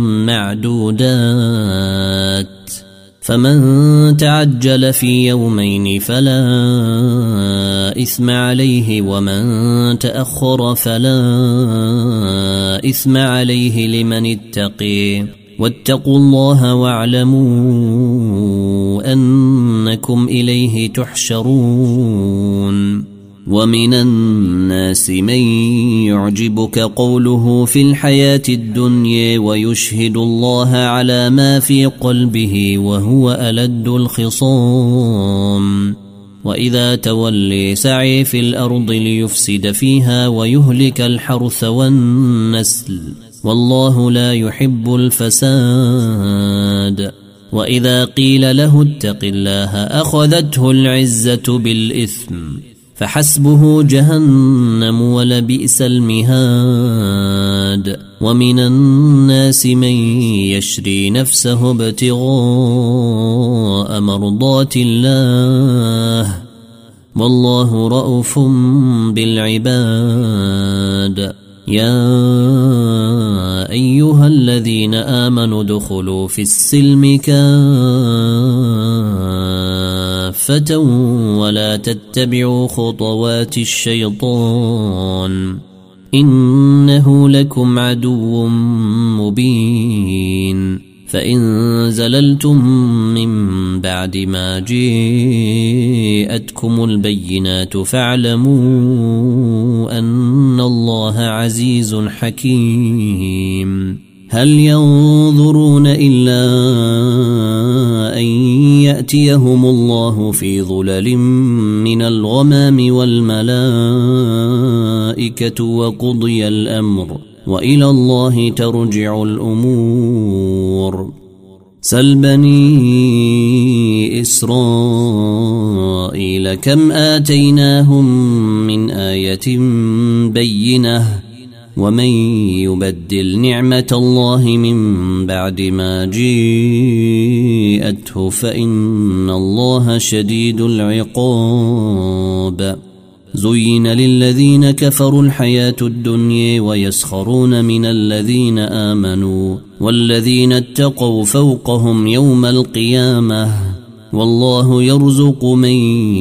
معدودات فمن تعجل في يومين فلا إثم عليه ومن تأخر فلا إثم عليه لمن اتقي واتقوا الله واعلموا أنكم إليه تحشرون ومن الناس من يعجبك قوله في الحياة الدنيا ويشهد الله على ما في قلبه وهو ألد الخصام وإذا تولي سعي في الأرض ليفسد فيها ويهلك الحرث والنسل والله لا يحب الفساد وإذا قيل له اتق الله أخذته العزة بالإثم فحسبه جهنم ولبئس المهاد ومن الناس من يشري نفسه ابتغاء مرضات الله والله رؤوف بالعباد يا أيها الذين آمنوا ادخلوا في السلم كافة ولا تتبعوا خطوات الشيطان إنه لكم عدو مبين فإن زللتم من بعد ما جاءتكم البينات فاعلموا أن الله عزيز حكيم هل ينظرون إلا أن يأتيهم الله في ظلل من الغمام والملائكة وقضي الأمر وإلى الله ترجع الأمور سل بني إسرائيل كم آتيناهم من آية بينة ومن يبدل نعمة الله من بعد ما جاءته فإن الله شديد العقاب زين للذين كفروا الحياة الدنيا ويسخرون من الذين آمنوا والذين اتقوا فوقهم يوم القيامة والله يرزق من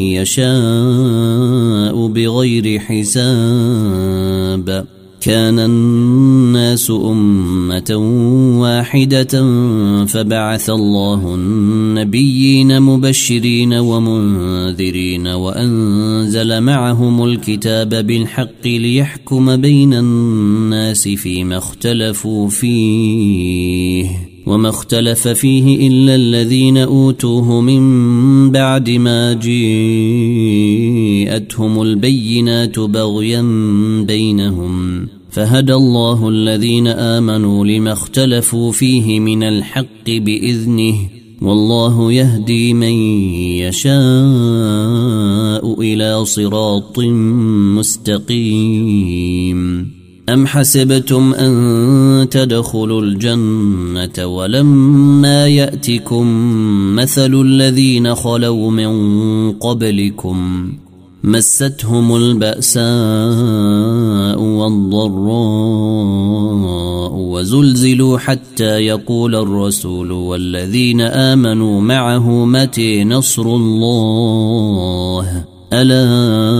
يشاء بغير حساب كان الناس أمة واحدة فبعث الله النبيين مبشرين ومنذرين وأنزل معهم الكتاب بالحق ليحكم بين الناس فيما اختلفوا فيه وما اختلف فيه إلا الذين أوتوه من بعد ما جاءتهم البينات بغيا بينهم فهدى الله الذين آمنوا لما اختلفوا فيه من الحق بإذنه والله يهدي من يشاء إلى صراط مستقيم أم حسبتم أن تدخلوا الجنة ولما يأتكم مثل الذين خلوا من قبلكم مستهم البأساء والضراء وزلزلوا حتى يقول الرسول والذين آمنوا معه متى نصر الله ألا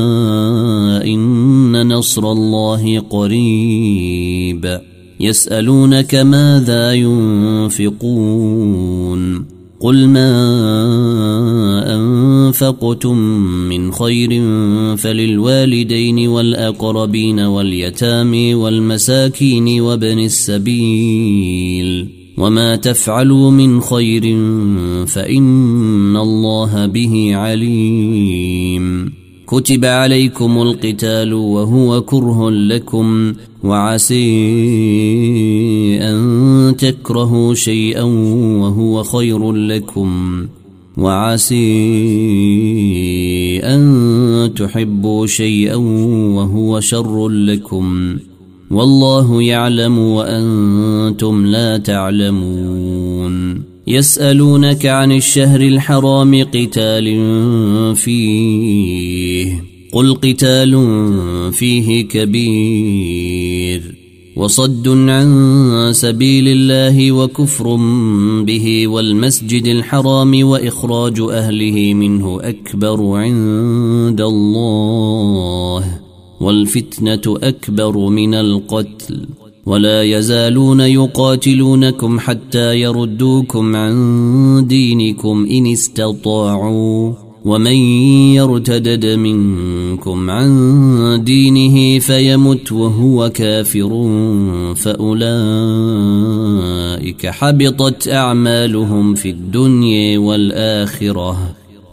إن نصر الله قريب يسألونك ماذا ينفقون قل ما أنفقتم من خير فللوالدين والأقربين واليتامى والمساكين وابن السبيل وما تفعلوا من خير فإن الله به عليم كتب عليكم القتال وهو كره لكم وعسى أن تكرهوا شيئا وهو خير لكم وعسي أن تحبوا شيئا وهو شر لكم والله يعلم وأنتم لا تعلمون. يسألونك عن الشهر الحرام قتال فيه قل قتال فيه كبير وصد عن سبيل الله وكفر به والمسجد الحرام وإخراج أهله منه أكبر عند الله والفتنة أكبر من القتل ولا يزالون يقاتلونكم حتى يردوكم عن دينكم إن استطاعوا ومن يرتدد منكم عن دينه فيمت وهو كافر فأولئك حبطت أعمالهم في الدنيا والآخرة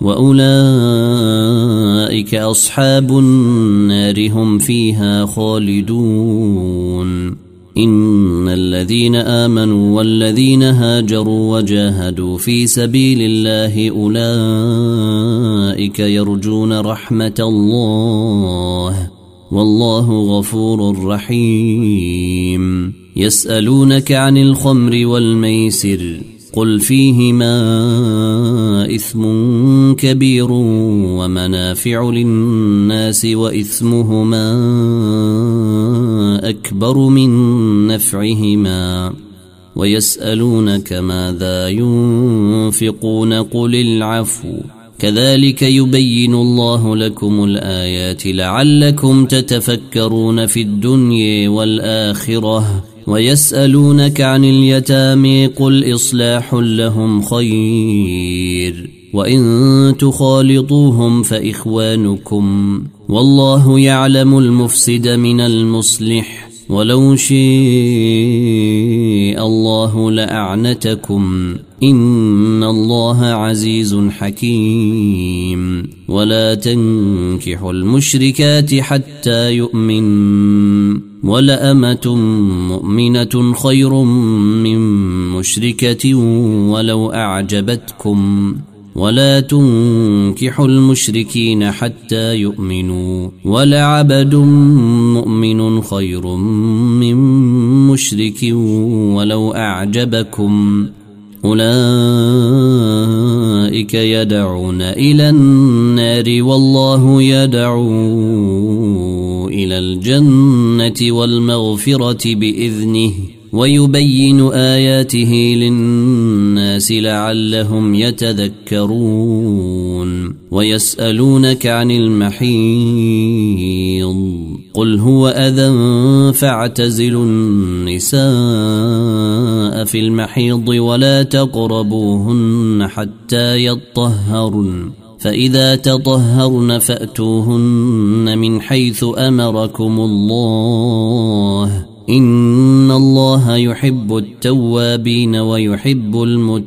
وأولئك أصحاب النار هم فيها خالدون. إن الذين آمنوا والذين هاجروا وجاهدوا في سبيل الله أولئك يرجون رحمة الله والله غفور رحيم. يسألونك عن الخمر والميسر قل فيهما إثم كبير ومنافع للناس وإثمهما أكبر من نفعهما ويسألونك ماذا ينفقون قل العفو كذلك يبين الله لكم الآيات لعلكم تتفكرون في الدنيا والآخرة. ويسألونك عن اليتامى قل إصلاح لهم خير وإن تخالطوهم فإخوانكم والله يعلم المفسد من المصلح ولو شاء الله لأعنتكم إن الله عزيز حكيم. ولا تنكحوا المشركات حتى يؤمن ولأمة مؤمنة خير من مشركة ولو أعجبتكم ولا تنكحوا المشركين حتى يؤمنوا ولعبد مؤمن خير من مشرك ولو أعجبكم أولئك يدعون إلى النار والله يدعو إلى الجنة والمغفرة بإذنه ويبين آياته للناس لعلهم يتذكرون. ويسألونك عن المحيض قل هو أذى فاعتزلوا النساء في المحيض ولا تقربوهن حتى يطهرن فإذا تطهرن فأتوهن من حيث أمركم الله إن الله يحب التوابين ويحب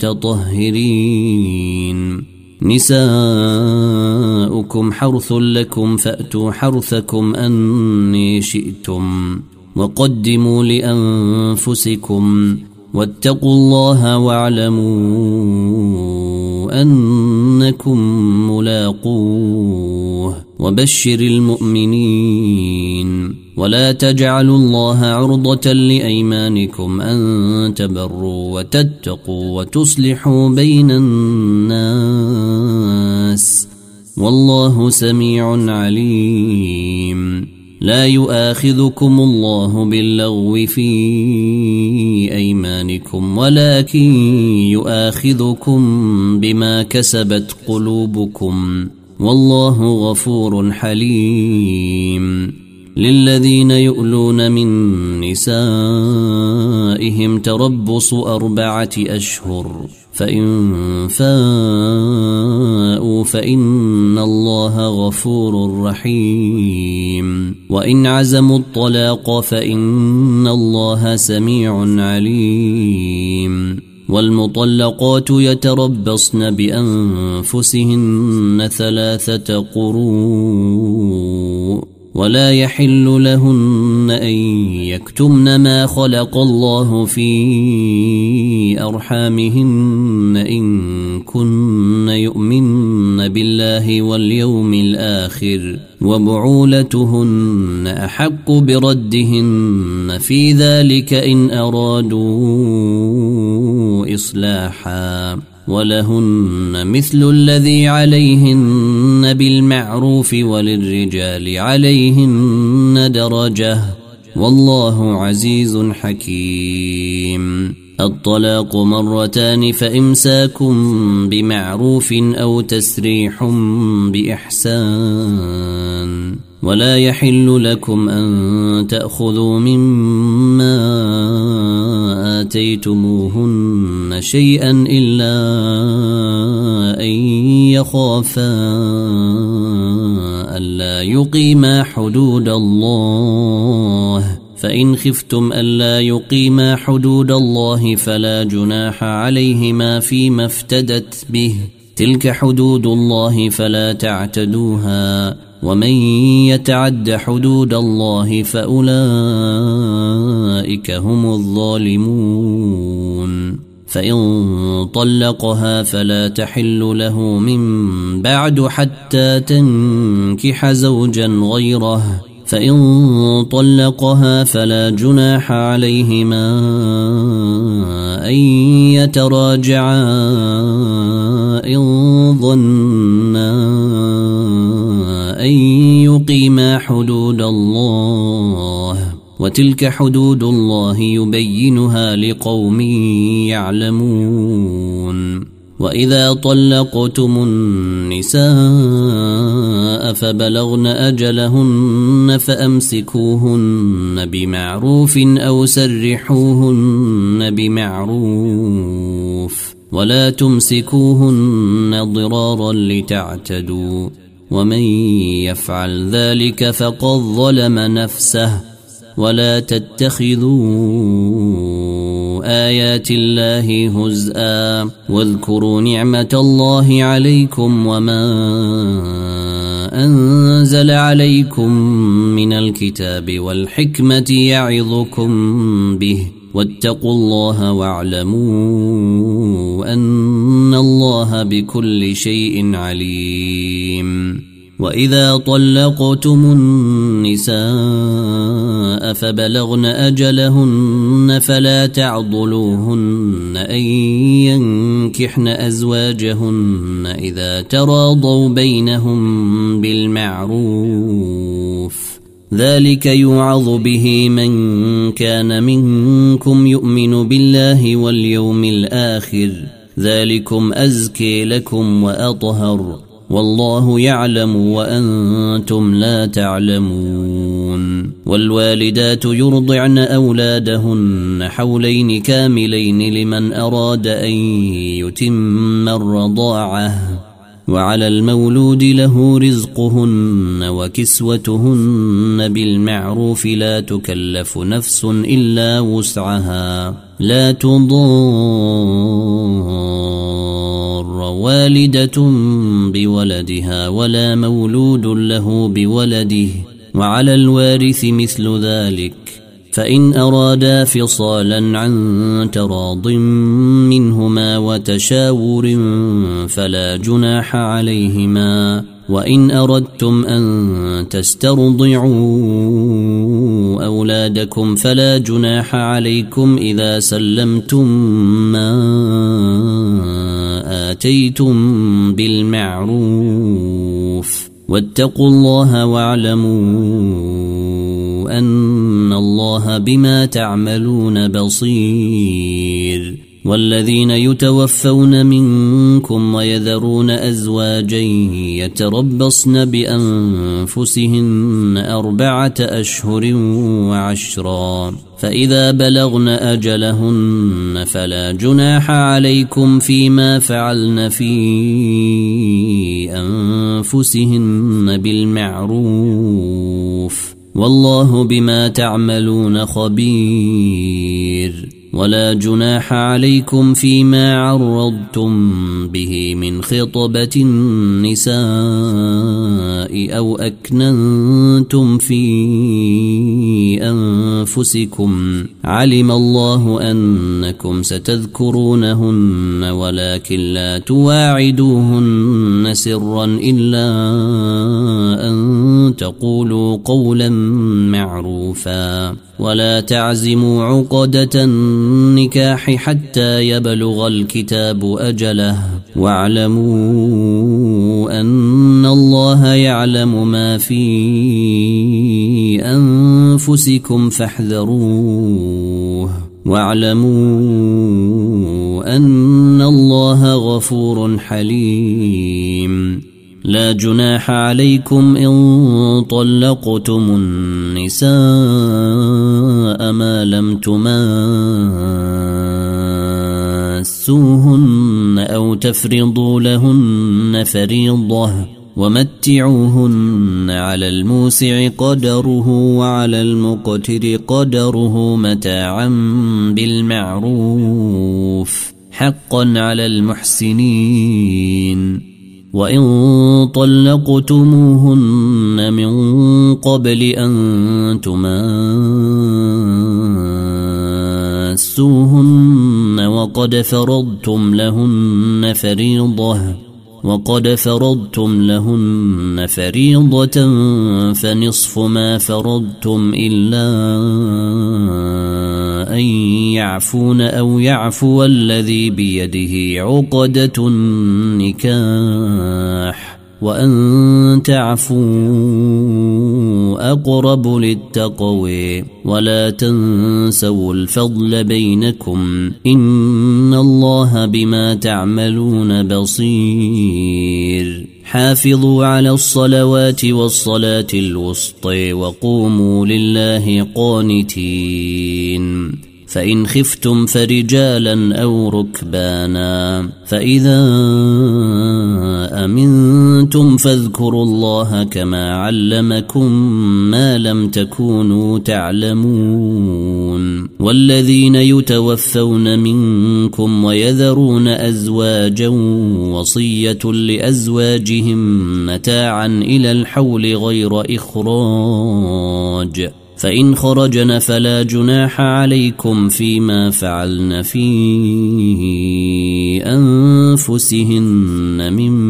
المتطهرين. نساؤكم حرث لكم فأتوا حرثكم أني شئتم وقدموا لأنفسكم واتقوا الله واعلموا أنكم ملاقوه وبشر المؤمنين. ولا تجعلوا الله عرضة لأيمانكم أن تبروا وتتقوا وتصلحوا بين الناس والله سميع عليم. لا يؤاخذكم الله باللغو في أيمانكم ولكن يؤاخذكم بما كسبت قلوبكم والله غفور حليم. للذين يؤلون من نسائهم تربص 4 أشهر فإن فاءوا فإن الله غفور رحيم. وإن عزموا الطلاق فإن الله سميع عليم. والمطلقات يتربصن بأنفسهن 3 قروء ولا يحل لهن أن يكتمن ما خلق الله في أرحامهن إن كن يؤمن بالله واليوم الآخر وبعولتهن أحق بردهن في ذلك إن أرادوا إصلاحا ولهن مثل الذي عليهن بالمعروف وللرجال عليهن درجة والله عزيز حكيم. الطلاق مرتان فإمساك بمعروف أو تسريح بإحسان ولا يحل لكم أن تأخذوا مما آتيتموهن شيئا إلا أن يخافا ألا يقيما حدود الله فإن خفتم ألا يقيما حدود الله فلا جناح عليهما فيما افتدت به تلك حدود الله فلا تعتدوها ومن يتعد حدود الله فأولئك هم الظالمون. فإن طلقها فلا تحل له من بعد حتى تنكح زوجا غيره فإن طلقها فلا جناح عليهما أن يتراجعا إن ظنا أن يقيما حدود الله وتلك حدود الله يبينها لقوم يعلمون. وإذا طلقتم النساء فبلغن أجلهن فأمسكوهن بمعروف أو سرحوهن بمعروف ولا تمسكوهن ضرارا لتعتدوا ومن يفعل ذلك فقد ظلم نفسه ولا تتخذوا آيات الله هزءا واذكروا نعمة الله عليكم وما أنزل عليكم من الكتاب والحكمة يعظكم به واتقوا الله واعلموا أن الله بكل شيء عليم. وإذا طلقتم النساء فبلغن أجلهن فلا تعضلوهن أن ينكحن أزواجهن إذا تراضوا بينهم بالمعروف ذلك يوعظ به من كان منكم يؤمن بالله واليوم الآخر ذلكم أزكي لكم وأطهر والله يعلم وأنتم لا تعلمون. والوالدات يرضعن أولادهن حولين كاملين لمن أراد أن يتم الرضاعة وعلى المولود له رزقهن وكسوتهن بالمعروف لا تكلف نفس إلا وسعها لا تضار والدة بولدها ولا مولود له بولده وعلى الوارث مثل ذلك فإن أرادا فصالا عن تراض منهما وتشاور فلا جناح عليهما وإن أردتم أن تسترضعوا أولادكم فلا جناح عليكم إذا سلمتم ما آتيتم بالمعروف واتقوا الله واعلموا أن الله بما تعملون بصير. والذين يتوفون منكم ويذرون أزواجا يتربصن بأنفسهن 4 أشهر وعشرا فإذا بلغن أجلهن فلا جناح عليكم فيما فعلن في أنفسهن بالمعروف والله بما تعملون خبير. ولا جناح عليكم فيما عرضتم به من خطبة النساء أو أكننتم في أنفسكم علم الله أنكم ستذكرونهن ولكن لا تواعدوهن سرا إلا أن تقولوا قولا معروفا ولا تعزموا عقدة النكاح حتى يبلغ الكتاب أجله واعلموا أن الله يعلم ما في أنفسكم فاحذروه واعلموا أن الله غفور حليم لا جناح عليكم إن طلقتم النساء ما لم تماسوهن أو تفرضوا لهن فريضة ومتعوهن على الموسع قدره وعلى المقتر قدره متاعا بالمعروف حقا على المحسنين وإن طلقتموهن من قبل أن تماسوهن وقد فرضتم لهن فريضة فنصف ما فرضتم إلا أن يعفون أو يعفو الذي بيده عقدة النكاح وأن تعفوا أقرب للتقوى ولا تنسوا الفضل بينكم إن الله بما تعملون بصير حافظوا على الصلوات والصلاة الوسطى وقوموا لله قانتين فإن خفتم فرجالا أو ركبانا فإذا أمنتم فاذكروا الله كما علمكم ما لم تكونوا تعلمون والذين يتوفون منكم ويذرون أزواجا وصية لأزواجهم متاعا إلى الحول غير إخراج فإن خرجن فلا جناح عليكم فيما فعلن في أنفسهن من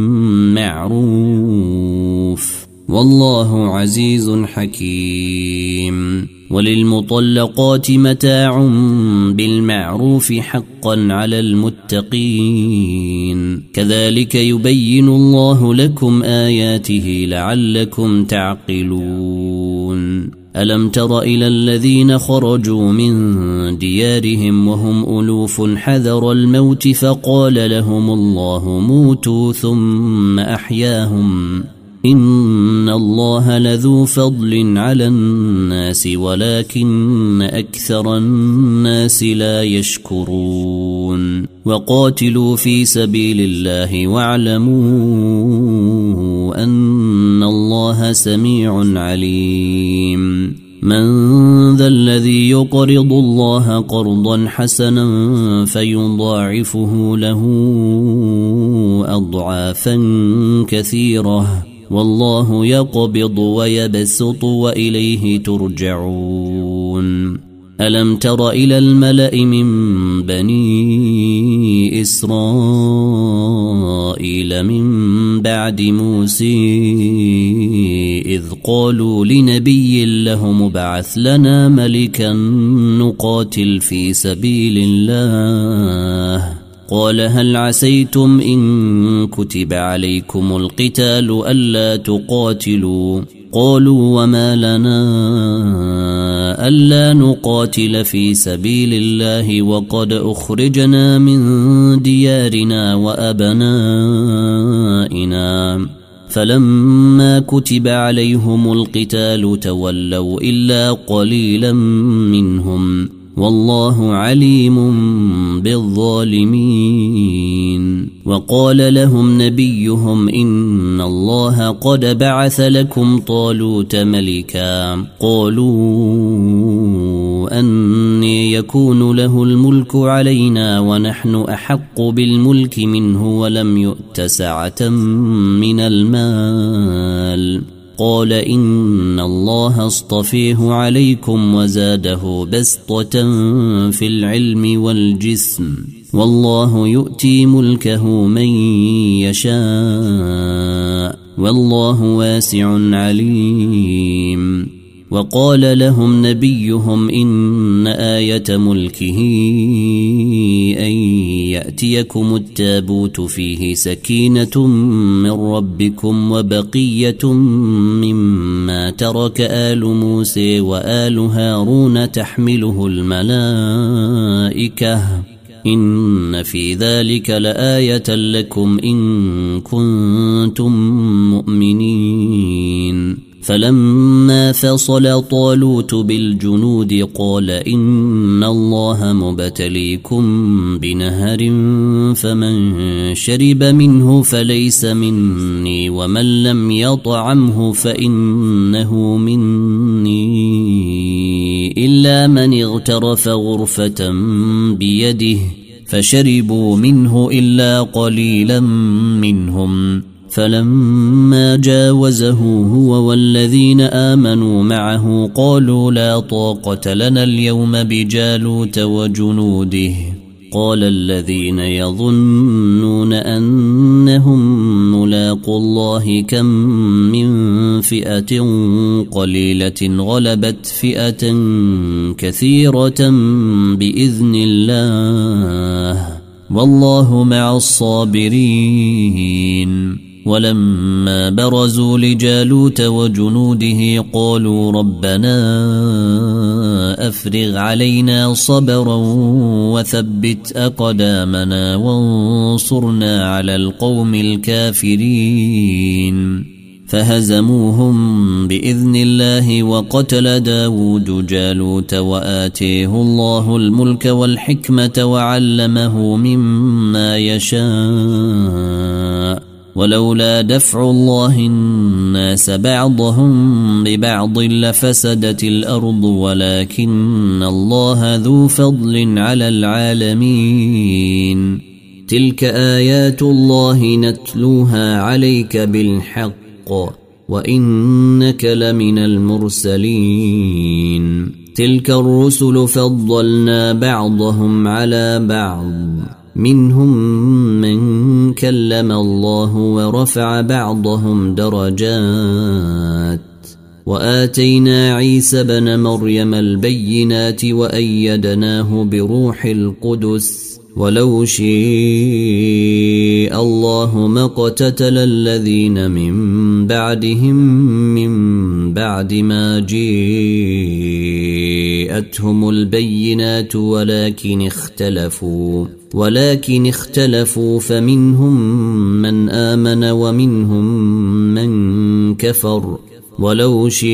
معروف والله عزيز حكيم وللمطلقات متاع بالمعروف حقا على المتقين كذلك يبين الله لكم آياته لعلكم تعقلون ألم تر إلى الذين خرجوا من ديارهم وهم ألوف حذر الموت فقال لهم الله موتوا ثم أحياهم إن الله لذو فضل على الناس ولكن أكثر الناس لا يشكرون وقاتلوا في سبيل الله واعلموا أن الله سميع عليم من ذا الذي يقرض الله قرضا حسنا فيضاعفه له أضعافا كثيرة والله يقبض ويبسط وإليه ترجعون ألم تر إلى الملأ من بني إسرائيل من بعد موسى إذ قالوا لنبي له مبعث لنا ملكا نقاتل في سبيل الله قال هل عسيتم إن كتب عليكم القتال ألا تقاتلوا قالوا وما لنا ألا نقاتل في سبيل الله وقد أخرجنا من ديارنا وأبنائنا فلما كتب عليهم القتال تولوا إلا قليلا منهم والله عليم بالظالمين وقال لهم نبيهم إن الله قد بعث لكم طالوت ملكا قالوا أني يكون له الملك علينا ونحن أحق بالملك منه ولم يؤت سعة من المال. قال إن الله اصطفيه عليكم وزاده بسطة في العلم والجسم والله يؤتي ملكه من يشاء والله واسع عليم. وقال لهم نبيهم إن آية ملكه أن يأتيكم التابوت فيه سكينة من ربكم وبقية مما ترك آل موسى وآل هارون تحمله الملائكة إن في ذلك لآية لكم إن كنتم مؤمنين. فلما فصل طالوت بالجنود قال إن الله مبتليكم بنهر فمن شرب منه فليس مني ومن لم يطعمه فإنه مني إلا من اغترف غرفة بيده فشربوا منه إلا قليلا منهم. فلما جاوزه هو والذين آمنوا معه قالوا لا طاقة لنا اليوم بجالوت وجنوده. قال الذين يظنون أنهم ملاقو الله كم من فئة قليلة غلبت فئة كثيرة بإذن الله والله مع الصابرين. ولما برزوا لجالوت وجنوده قالوا ربنا أفرغ علينا صبرا وثبت أقدامنا وانصرنا على القوم الكافرين. فهزموهم بإذن الله وقتل داود جالوت وآتيه الله الملك والحكمة وعلمه مما يشاء ولولا دفع الله الناس بعضهم ببعض لفسدت الأرض ولكن الله ذو فضل على العالمين. تلك آيات الله نتلوها عليك بالحق وإنك لمن المرسلين. تلك الرسل فضلنا بعضهم على بعض منهم من كلم الله ورفع بعضهم درجات وآتينا عيسى بن مريم البينات وأيدناه بروح القدس ولو شاء الله ما اقتتل الذين من بعدهم من بعد ما جاءتهم البينات ولكن اختلفوا فمنهم من آمن ومنهم من كفر ولو شاء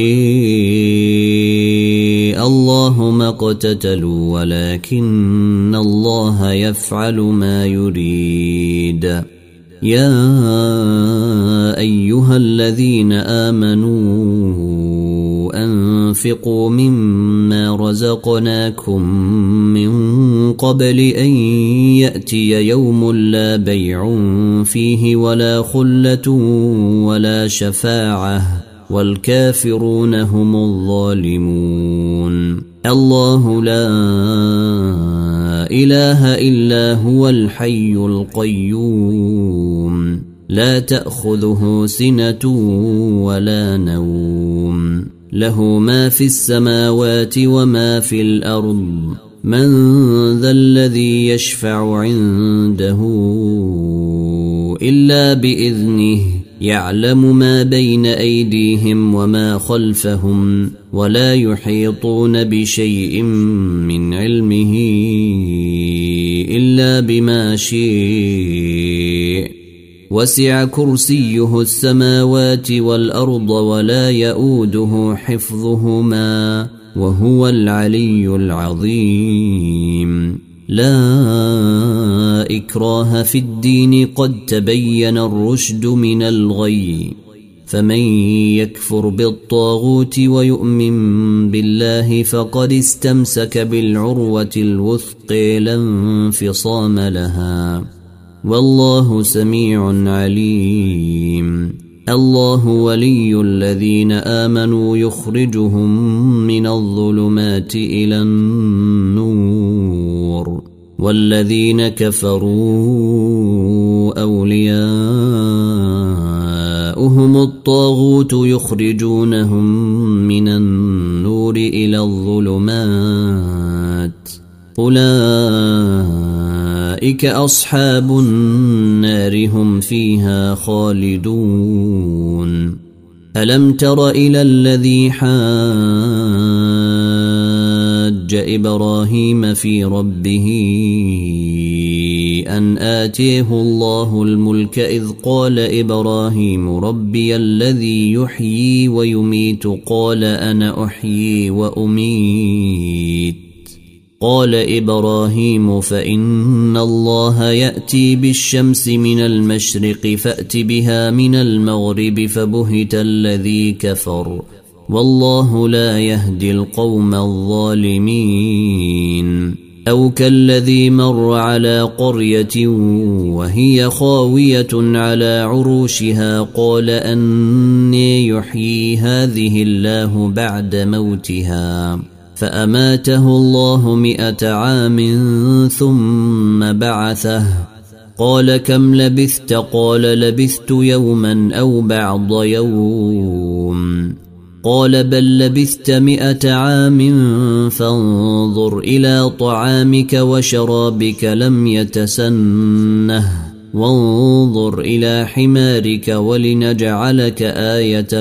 الله ما اقتتلوا ولكن الله يفعل ما يريد. يا أيها الذين آمنوا أنفقوا مما رزقناكم من قبل أن يأتي يوم لا بيع فيه ولا خلة ولا شفاعة والكافرون هم الظالمون. الله لا إله إلا هو الحي القيوم لا تأخذه سنة ولا نوم له ما في السماوات وما في الأرض من ذا الذي يشفع عنده إلا بإذنه يعلم ما بين أيديهم وما خلفهم ولا يحيطون بشيء من علمه إلا بما شاء وسع كرسيه السماوات والأرض ولا يؤوده حفظهما وهو العلي العظيم. لا إكراه في الدين قد تبين الرشد من الغي فمن يكفر بالطاغوت ويؤمن بالله فقد استمسك بالعروة الوثقى لا انفصام لها والله سميع عليم. الله ولي الذين آمنوا يخرجهم من الظلمات إلى النور والذين كفروا أولياؤهم الطاغوت يخرجونهم من النور إلى الظلمات أولئك أصحاب النار هم فيها خالدون. ألم تر إلى الذي حاج إبراهيم في ربه أن آتيه الله الملك إذ قال إبراهيم ربي الذي يحيي ويميت قال أنا أحيي وأميت قال إبراهيم فإن الله يأتي بالشمس من المشرق فأت بها من المغرب فبهت الذي كفر والله لا يهدي القوم الظالمين. أو كالذي مر على قرية وهي خاوية على عروشها قال أني يحيي هذه الله بعد موتها فأماته الله 100 عام ثم بعثه قال كم لبثت قال لبثت يوما أو بعض يوم قال بل لبثت 100 عام فانظر إلى طعامك وشرابك لم يتسنه وانظر إلى حمارك ولنجعلك آية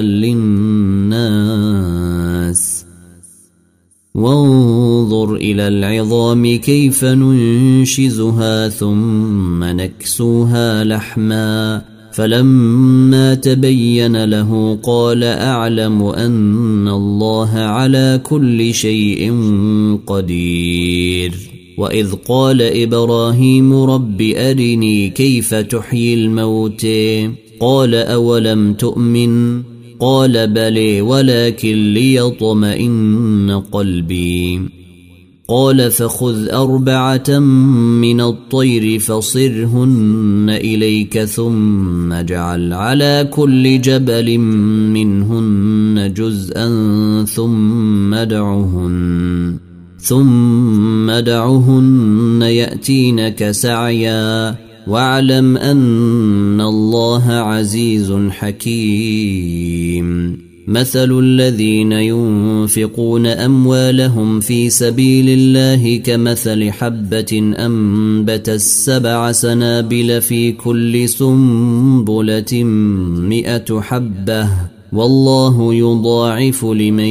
للناس وانظر إلى العظام كيف ننشزها ثم نكسوها لحما فلما تبين له قال أعلم أن الله على كل شيء قدير. وإذ قال إبراهيم رب أرني كيف تحيي الموت قال أولم تؤمن قال بلى ولكن ليطمئن قلبي قال فخذ 4 من الطير فصرهن إليك ثم اجعل على كل جبل منهن جزءا ثم ادعهن يأتينك سعيا واعلم أن الله عزيز حكيم. مثل الذين ينفقون أموالهم في سبيل الله كمثل حبة أنبتت 7 سنابل في كل سنبلة 100 حبة والله يضاعف لمن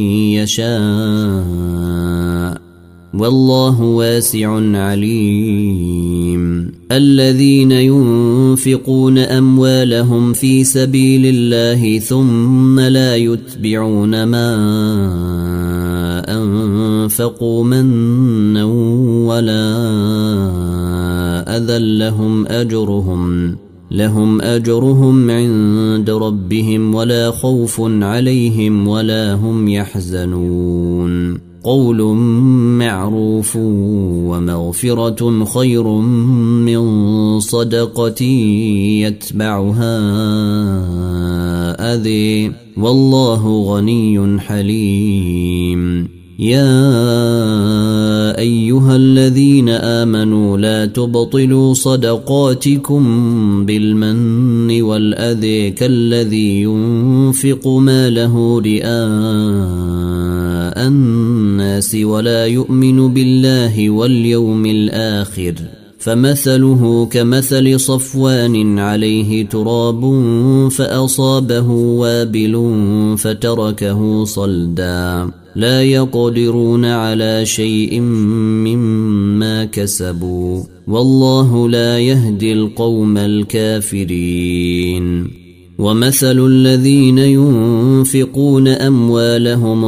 يشاء والله واسع عليم. الذين ينفقون أموالهم في سبيل الله ثم لا يتبعون ما أنفقوا منا ولا أذى لهم أجرهم عند ربهم ولا خوف عليهم ولا هم يحزنون. قول معروف ومغفرة خير من صدقة يتبعها أذى والله غني حليم. يا أيها الذين آمنوا لا تبطلوا صدقاتكم بالمن والأذى كالذي ينفق ماله رئاء الناس ولا يؤمن بالله واليوم الآخر فمثله كمثل صفوان عليه تراب فأصابه وابل فتركه صلدا لا يقدرون على شيء مما كسبوا والله لا يهدي القوم الكافرين. ومثل الذين ينفقون أموالهم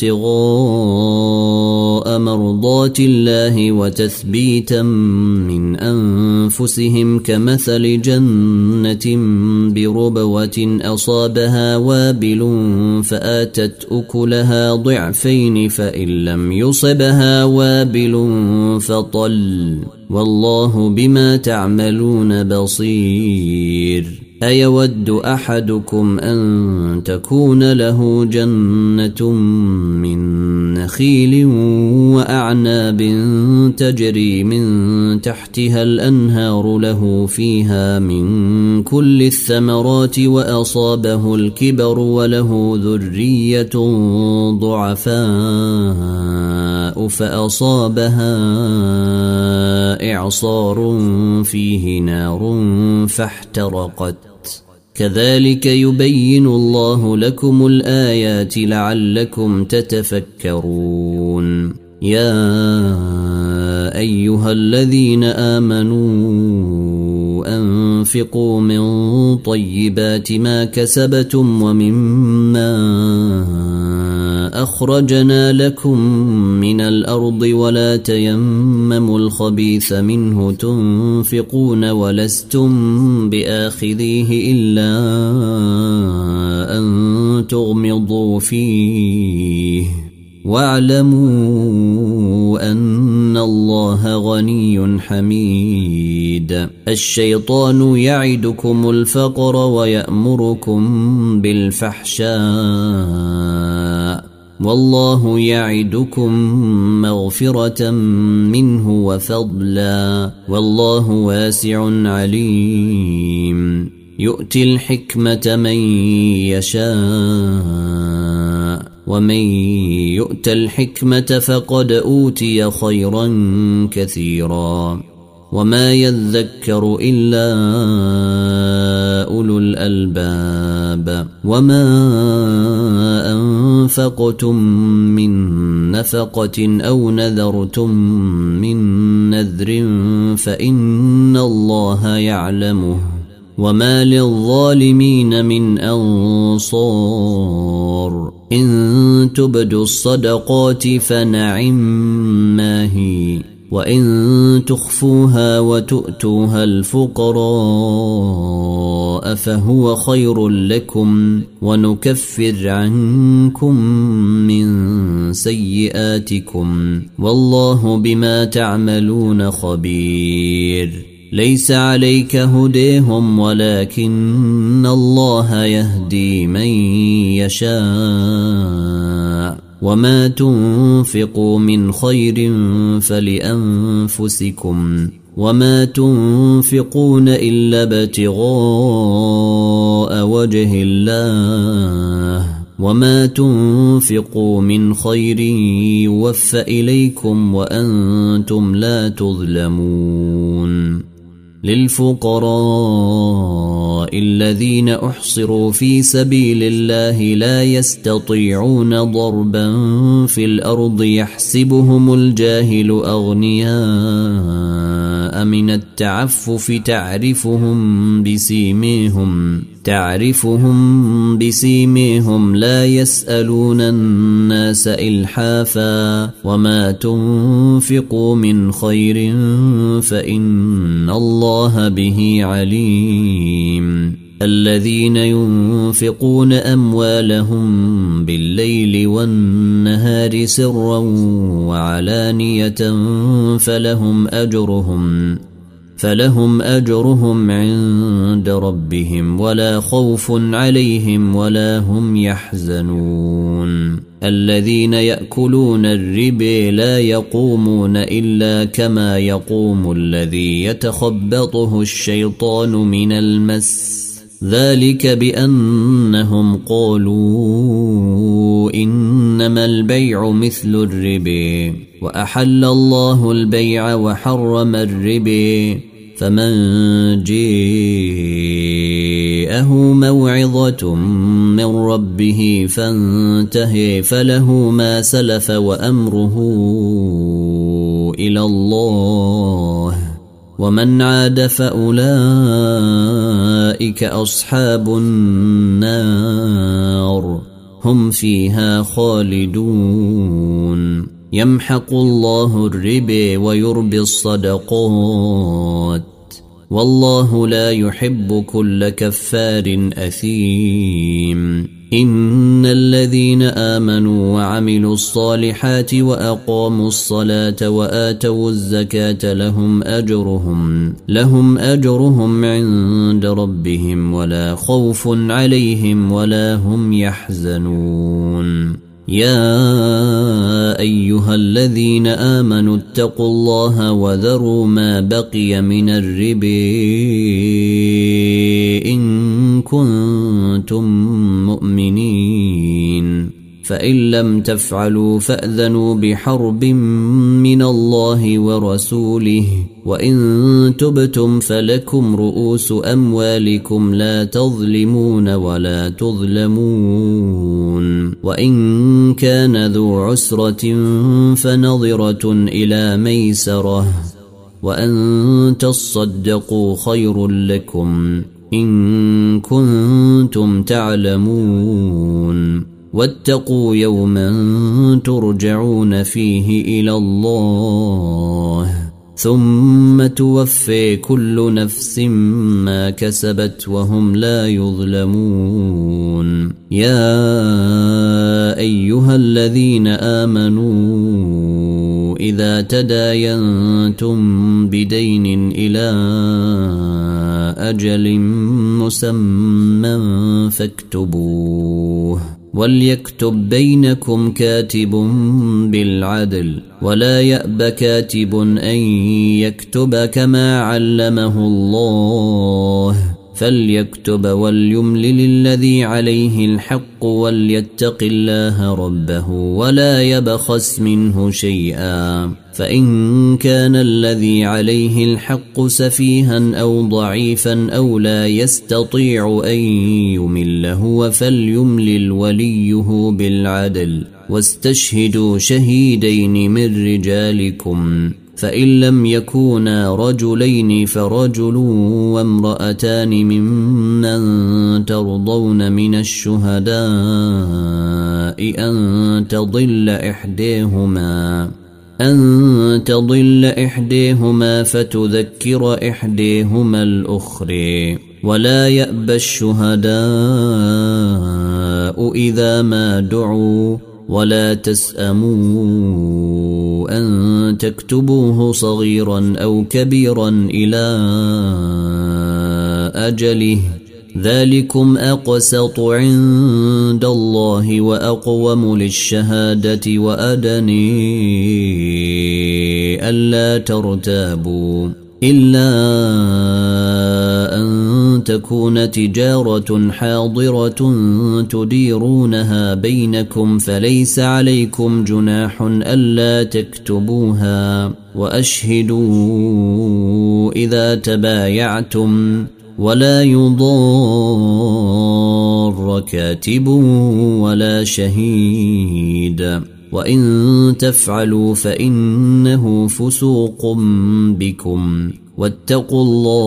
ابتغاء مرضات الله وتثبيتا من أنفسهم كمثل جنة بربوة أصابها وابل فآتت أكلها ضعفين فإن لم يصبها وابل فطل والله بما تعملون بصير. أيود أحدكم أن تكون له جنة من نخيل وأعناب تجري من تحتها الأنهار له فيها من كل الثمرات وأصابه الكبر وله ذرية ضعفاء فأصابها إعصار فيه نار فاحترقت كذلك يبين الله لكم الآيات لعلكم تتفكرون. يا أيها الذين آمنوا أنفقوا من طيبات ما كسبتم ومما أخرجنا لكم من الأرض ولا تيمموا الخبيث منه تنفقون ولستم بآخذيه إلا أن تغمضوا فيه واعلموا أن الله غني حميد. الشيطان يعدكم الفقر ويأمركم بالفحشاء والله يعدكم مغفرة منه وفضلا والله واسع عليم. يؤتي الحكمة من يشاء ومن يؤت الحكمة فقد أوتي خيرا كثيرا وما يذكر إلا أولو الألباب. وما أنفقتم من نفقة أو نذرتم من نذر فإن الله يعلمه وما للظالمين من أنصار. إن تبدوا الصدقات فنعم ما هي وإن تخفوها وتؤتوها الفقراء فهو خير لكم ونكفر عنكم من سيئاتكم والله بما تعملون خبير. ليس عليك هديهم ولكن الله يهدي من يشاء وما تنفقوا من خير فلأنفسكم وما تنفقون إلا ابتغاء وجه الله وما تنفقوا من خير يوفى إليكم وأنتم لا تظلمون. للفقراء الذين أحصروا في سبيل الله لا يستطيعون ضربا في الأرض يحسبهم الجاهل أغنياء من التعفف تعرفهم بسيميهم لا يسألون الناس إلحافا وما تنفقوا من خير فإن الله به عليم. الذين ينفقون أموالهم بالليل والنهار سرا وعلانية فلهم أجرهم عند ربهم ولا خوف عليهم ولا هم يحزنون. الذين يأكلون الربا لا يقومون إلا كما يقوم الذي يتخبطه الشيطان من المس ذلك بأنهم قالوا إنما البيع مثل الربا وأحل الله البيع وحرم الربا فمن جاءه موعظة من ربه فانتهى فله ما سلف وأمره إلى الله ومن عاد فأولئك أولئك أصحاب النار هم فيها خالدون يمحق الله الربا ويربي الصدقات والله لا يحب كل كفار أثيم إن الذين آمنوا وعملوا الصالحات وأقاموا الصلاة وآتوا الزكاة لهم أجرهم عند ربهم ولا خوف عليهم ولا هم يحزنون يا أيها الذين آمنوا اتقوا الله وذروا ما بقي من الربا إن كنتم مؤمنين فإن لم تفعلوا فأذنوا بحرب من الله ورسوله وإن تبتم فلكم رؤوس أموالكم لا تظلمون ولا تظلمون وإن كان ذو عسرة فنظرة إلى ميسرة وأن تصدقوا خير لكم إن كنتم تعلمون واتقوا يوما ترجعون فيه إلى الله ثم توفي كل نفس ما كسبت وهم لا يظلمون يا أيها الذين آمنوا إذا تداينتم بدين إلى أجل مسمى فاكتبوه وليكتب بينكم كاتب بالعدل ولا يأب كاتب أن يكتب كما علمه الله فليكتب وليملل الذي عليه الحق وليتق الله ربه ولا يبخس منه شيئا فإن كان الذي عليه الحق سفيها أو ضعيفا أو لا يستطيع أن يمله فليملل وليه بالعدل واستشهدوا شهيدين من رجالكم فإن لم يكونا رجلين فرجل وامرأتان ممن ترضون من الشهداء أن تضل إحداهما فتذكر إحداهما الأخرى ولا يأبى الشهداء إذا ما دعوا ولا تسأموا أن تكتبوه صغيرا أو كبيرا إلى أجله ذلكم أقسط عند الله وأقوم للشهادة وأدني ألا ترتابوا إلا أن تكون تجارة حاضرة تديرونها بينكم فليس عليكم جناح ألا تكتبوها وأشهدوا إذا تبايعتم ولا يضار كاتب ولا شهيد وإن تفعلوا فإنه فسوق بكم واتقوا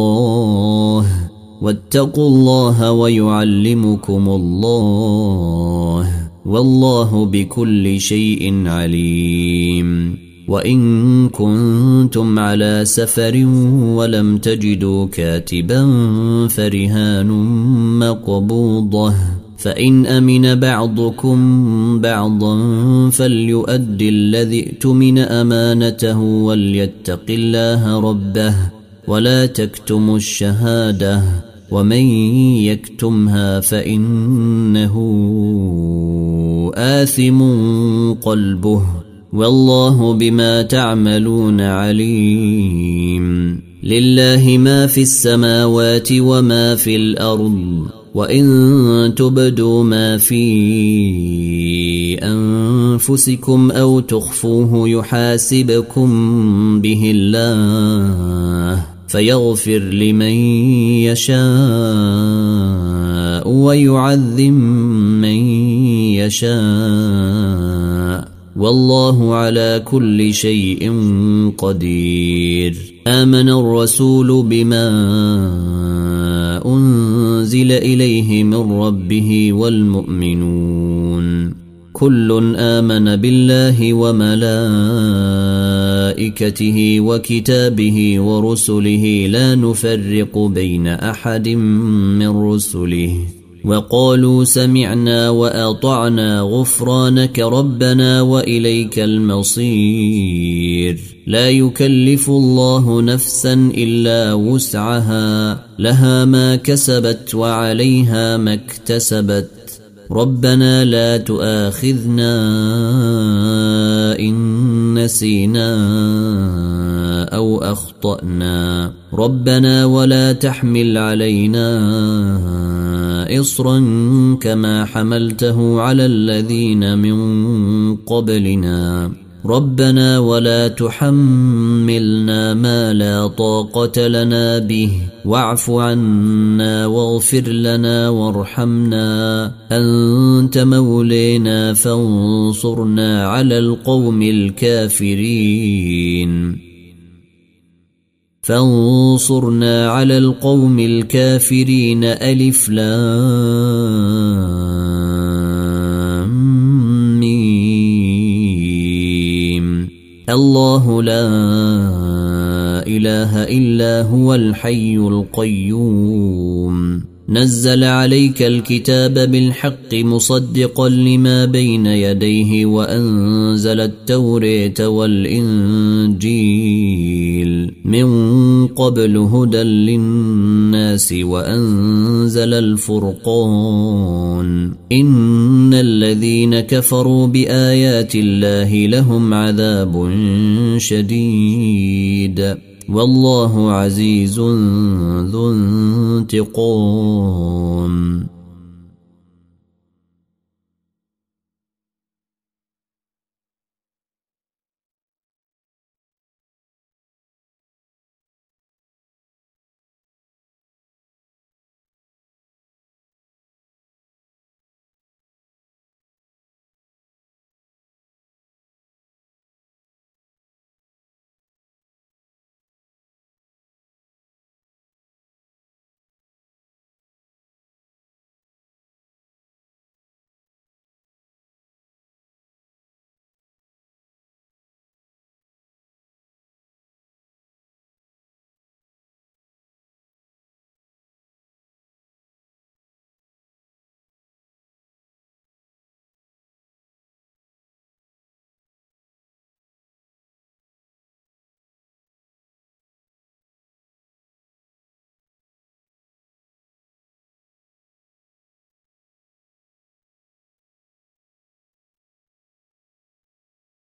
الله ويعلمكم الله والله بكل شيء عليم وإن كنتم على سفر ولم تجدوا كاتبا فرهان مقبوضة فإن أمن بعضكم بعضا فليؤدي الذي ائتمن أمانته وليتق الله ربه ولا تكتموا الشهادة ومن يكتمها فإنه آثم قلبه والله بما تعملون عليم لله ما في السماوات وما في الأرض وإن تبدوا ما في أنفسكم أو تخفوه يحاسبكم به الله فيغفر لمن يشاء ويعذب من يشاء والله على كل شيء قدير آمن الرسول بما أنزل أنزل إليه من ربه والمؤمنون كل آمن بالله وملائكته وكتابه ورسله لا نفرق بين أحد من رسله وقالوا سمعنا وأطعنا غفرانك ربنا وإليك المصير لا يكلف الله نفسا إلا وسعها لها ما كسبت وعليها ما اكتسبت ربنا لا تؤاخذنا إن نسينا أو أخطأنا ربنا ولا تحمل علينا إصرا كما حملته على الذين من قبلنا ربنا ولا تحملنا ما لا طاقة لنا به واعف عنا واغفر لنا وارحمنا أنت مولينا فانصرنا على القوم الكافرين ألف لام ميم الله لا إله إلا هو الحي القيوم نزل عليك الكتاب بالحق مصدقا لما بين يديه وأنزل التوراة والإنجيل من قبل هدى للناس وأنزل الفرقان إن الذين كفروا بآيات الله لهم عذاب شديد والله عزيز ذو انتقام